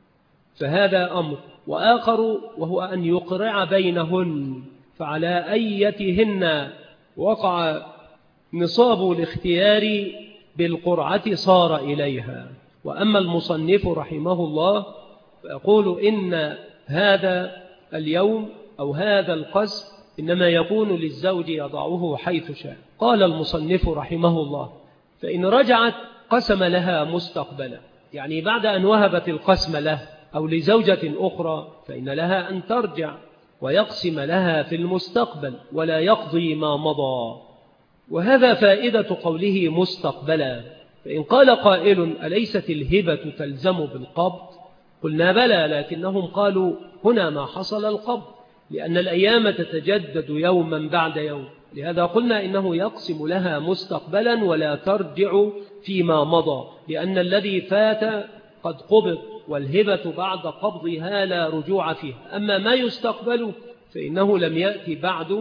فهذا أمر. وآخر وهو أن يقرع بينهن، فعلى أيتهن وقع نصاب الاختيار بالقرعة صار إليها. وأما المصنف رحمه الله فيقول إن هذا اليوم أو هذا القسم إنما يكون للزوج يضعه حيث شاء. قال المصنف رحمه الله: فإن رجعت قسم لها مستقبلا، يعني بعد أن وهبت القسم له أو لزوجة أخرى، فإن لها أن ترجع ويقسم لها في المستقبل ولا يقضي ما مضى. وهذا فائدة قوله مستقبلا. فإن قال قائل أليست الهبة تلزم بالقبض؟ قلنا بلى، لكنهم قالوا هنا ما حصل القبض، لأن الأيام تتجدد يوما بعد يوم، لهذا قلنا إنه يقسم لها مستقبلا ولا ترجع فيما مضى، لأن الذي فات قد قبض، والهبة بعد قبضها لا رجوع فيها. أما ما يستقبل فإنه لم يأتي بعد،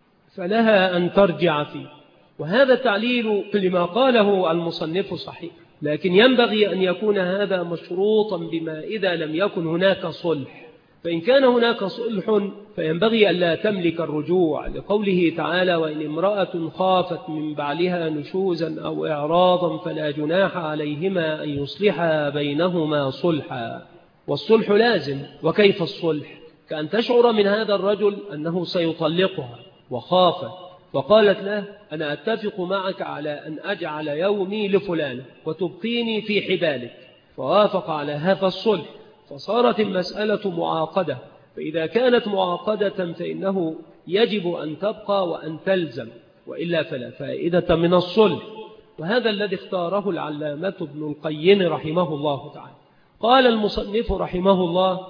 فلها أن ترجع فيه. وهذا تعليل لما قاله المصنف صحيح، لكن ينبغي أن يكون هذا مشروطا بما إذا لم يكن هناك صلح. فإن كان هناك صلح فينبغي ألا تملك الرجوع، لقوله تعالى وإن امرأة خافت من بعلها نشوزا أو إعراضا فلا جناح عليهما أن يصلحا بينهما صلحا. والصلح لازم. وكيف الصلح؟ كأن تشعر من هذا الرجل أنه سيطلقها وخافت، فقالت له أنا أتفق معك على أن أجعل يومي لفلان وتبقيني في حبالك، فوافق على هذا الصلح، فصارت المسألة معاقدة. فإذا كانت معاقدة فإنه يجب أن تبقى وأن تلزم، وإلا فلا فائدة من الصلح. وهذا الذي اختاره العلامة ابن القيم رحمه الله تعالى. قال المصنف رحمه الله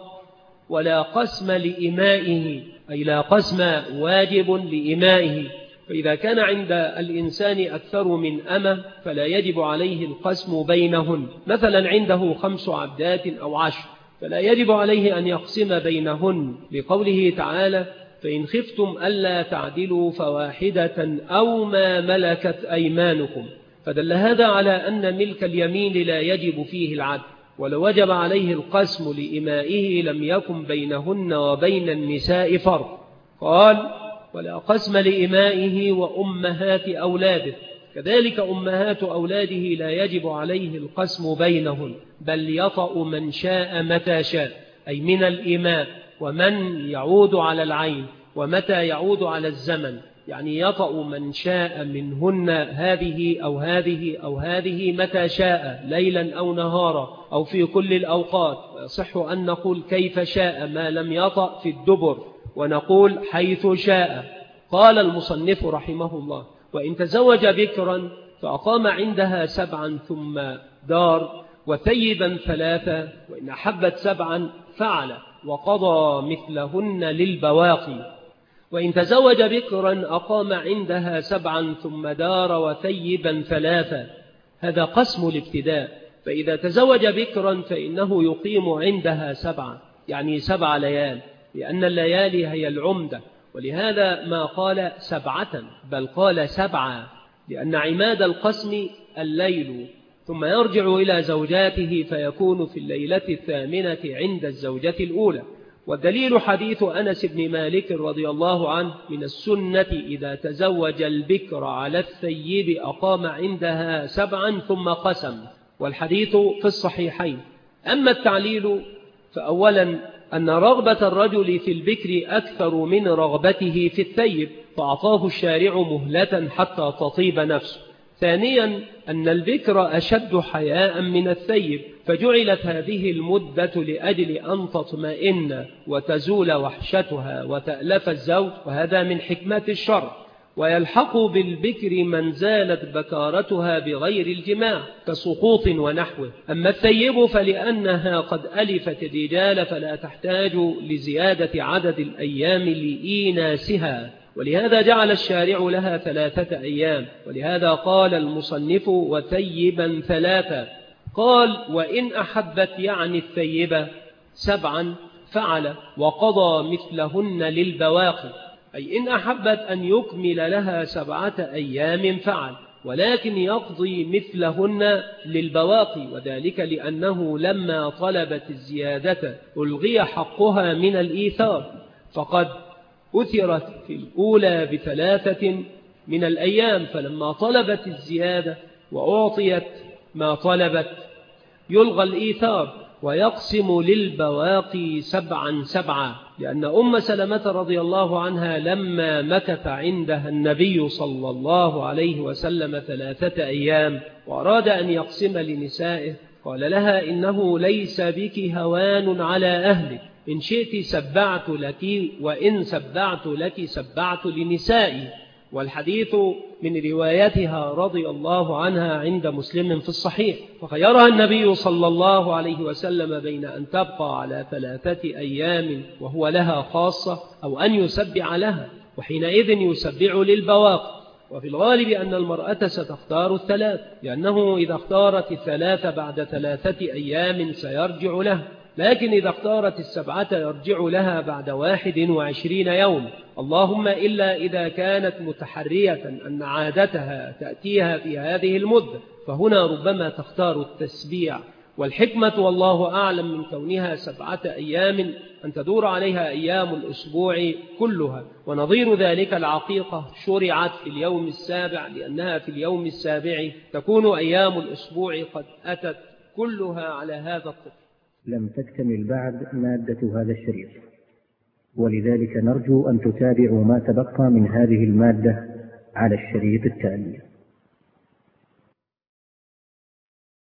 ولا قسم لإمائه، أي لا قسم واجب لإمائه. فإذا كان عند الإنسان أكثر من أمة فلا يجب عليه القسم بينهن، مثلا عنده 5 عبدات أو 10 فلا يجب عليه أن يقسم بينهن، لقوله تعالى فإن خفتم ألا تعدلوا فواحدة أو ما ملكت أيمانكم. فدل هذا على أن ملك اليمين لا يجب فيه العدل، ولو وجب عليه القسم لإمائه لم يكن بينهن وبين النساء فرق. قال ولا قسم لإمائه وأمهات أولاده، كذلك أمهات أولاده لا يجب عليه القسم بينهن، بل يطأ من شاء متى شاء، أي من الإماء، ومن يعود على العين ومتى يعود على الزمن، يعني يطأ من شاء منهن هذه أو هذه أو هذه متى شاء، ليلا أو نهارا أو في كل الأوقات. ويصح أن نقول كيف شاء ما لم يطأ في الدبر، ونقول حيث شاء. قال المصنف رحمه الله وإن تزوج بكرا فأقام عندها 7 ثم دار وثيبا 3، وإن أحبت 7 فعل وقضى مثلهن للبواقي. وإن تزوج بكرا أقام عندها 7 ثم دار وثيبا 3، هذا قسم الابتداء. فإذا تزوج بكرا فإنه يقيم عندها 7، يعني 7 ليال، لأن الليالي هي العمدة، ولهذا ما قال 7 بل قال 7، لأن عماد القسم الليل، ثم يرجع إلى زوجاته فيكون في الليلة 8 عند الزوجة الأولى. والدليل حديث أنس بن مالك رضي الله عنه من السنة إذا تزوج البكر على الثيب أقام عندها 7 ثم قسم، والحديث في الصحيحين. أما التعليل فأولا أن رغبة الرجل في البكر أكثر من رغبته في الثيب، فأعطاه الشارع مهلة حتى تطيب نفسه. ثانيا أن البكر أشد حياء من الثيب، فجعلت هذه المدة لأجل أن تطمئن وتزول وحشتها وتألف الزوج، وهذا من حكمة الشرع. ويلحق بالبكر من زالت بكارتها بغير الجماع كسقوط ونحوه. أما الثيب فلأنها قد ألفت الرجال فلا تحتاج لزيادة عدد الأيام لإيناسها، ولهذا جعل الشارع لها 3 أيام، ولهذا قال المصنف وثيبا 3. قال وإن أحبت يعني الثيبة 7 فعل وقضى مثلهن للبواقي، أي إن أحبت أن يكمل لها 7 أيام فعل، ولكن يقضي مثلهن للبواقي، وذلك لأنه لما طلبت الزيادة ألغي حقها من الإيثار، فقد أثرت في الأولى ب3 من الأيام، فلما طلبت الزيادة وأعطيت ما طلبت يلغى الإيثار ويقسم للبواقي 7 لأن أم سلمة رضي الله عنها لما مكث عندها النبي صلى الله عليه وسلم 3 أيام وأراد أن يقسم لنسائه قال لها إنه ليس بك هوان على أهلك، إن شئت سبعت لك، وإن سبعت لك سبعت لنسائي. والحديث من روايتها رضي الله عنها عند مسلم في الصحيح. فخيرها النبي صلى الله عليه وسلم بين أن تبقى على 3 أيام وهو لها خاصة، أو أن يسبع لها، وحينئذ يسبع للبواقي. وفي الغالب أن المرأة ستختار 3، لأنه إذا اختارت 3 بعد 3 أيام سيرجع له، لكن إذا اختارت 7 يرجع لها بعد 21 يوم، اللهم إلا إذا كانت متحرية أن عادتها تأتيها في هذه المدة، فهنا ربما تختار التسبيع. والحكمة والله أعلم من كونها 7 أيام أن تدور عليها أيام الأسبوع كلها. ونظير ذلك العقيقة شرعت في اليوم 7، لأنها في اليوم 7 تكون أيام الأسبوع قد أتت كلها على هذا الطفل. لم تكتمل بعد مادة هذا الشريط، ولذلك نرجو أن تتابعوا ما تبقى من هذه المادة على الشريط التالي.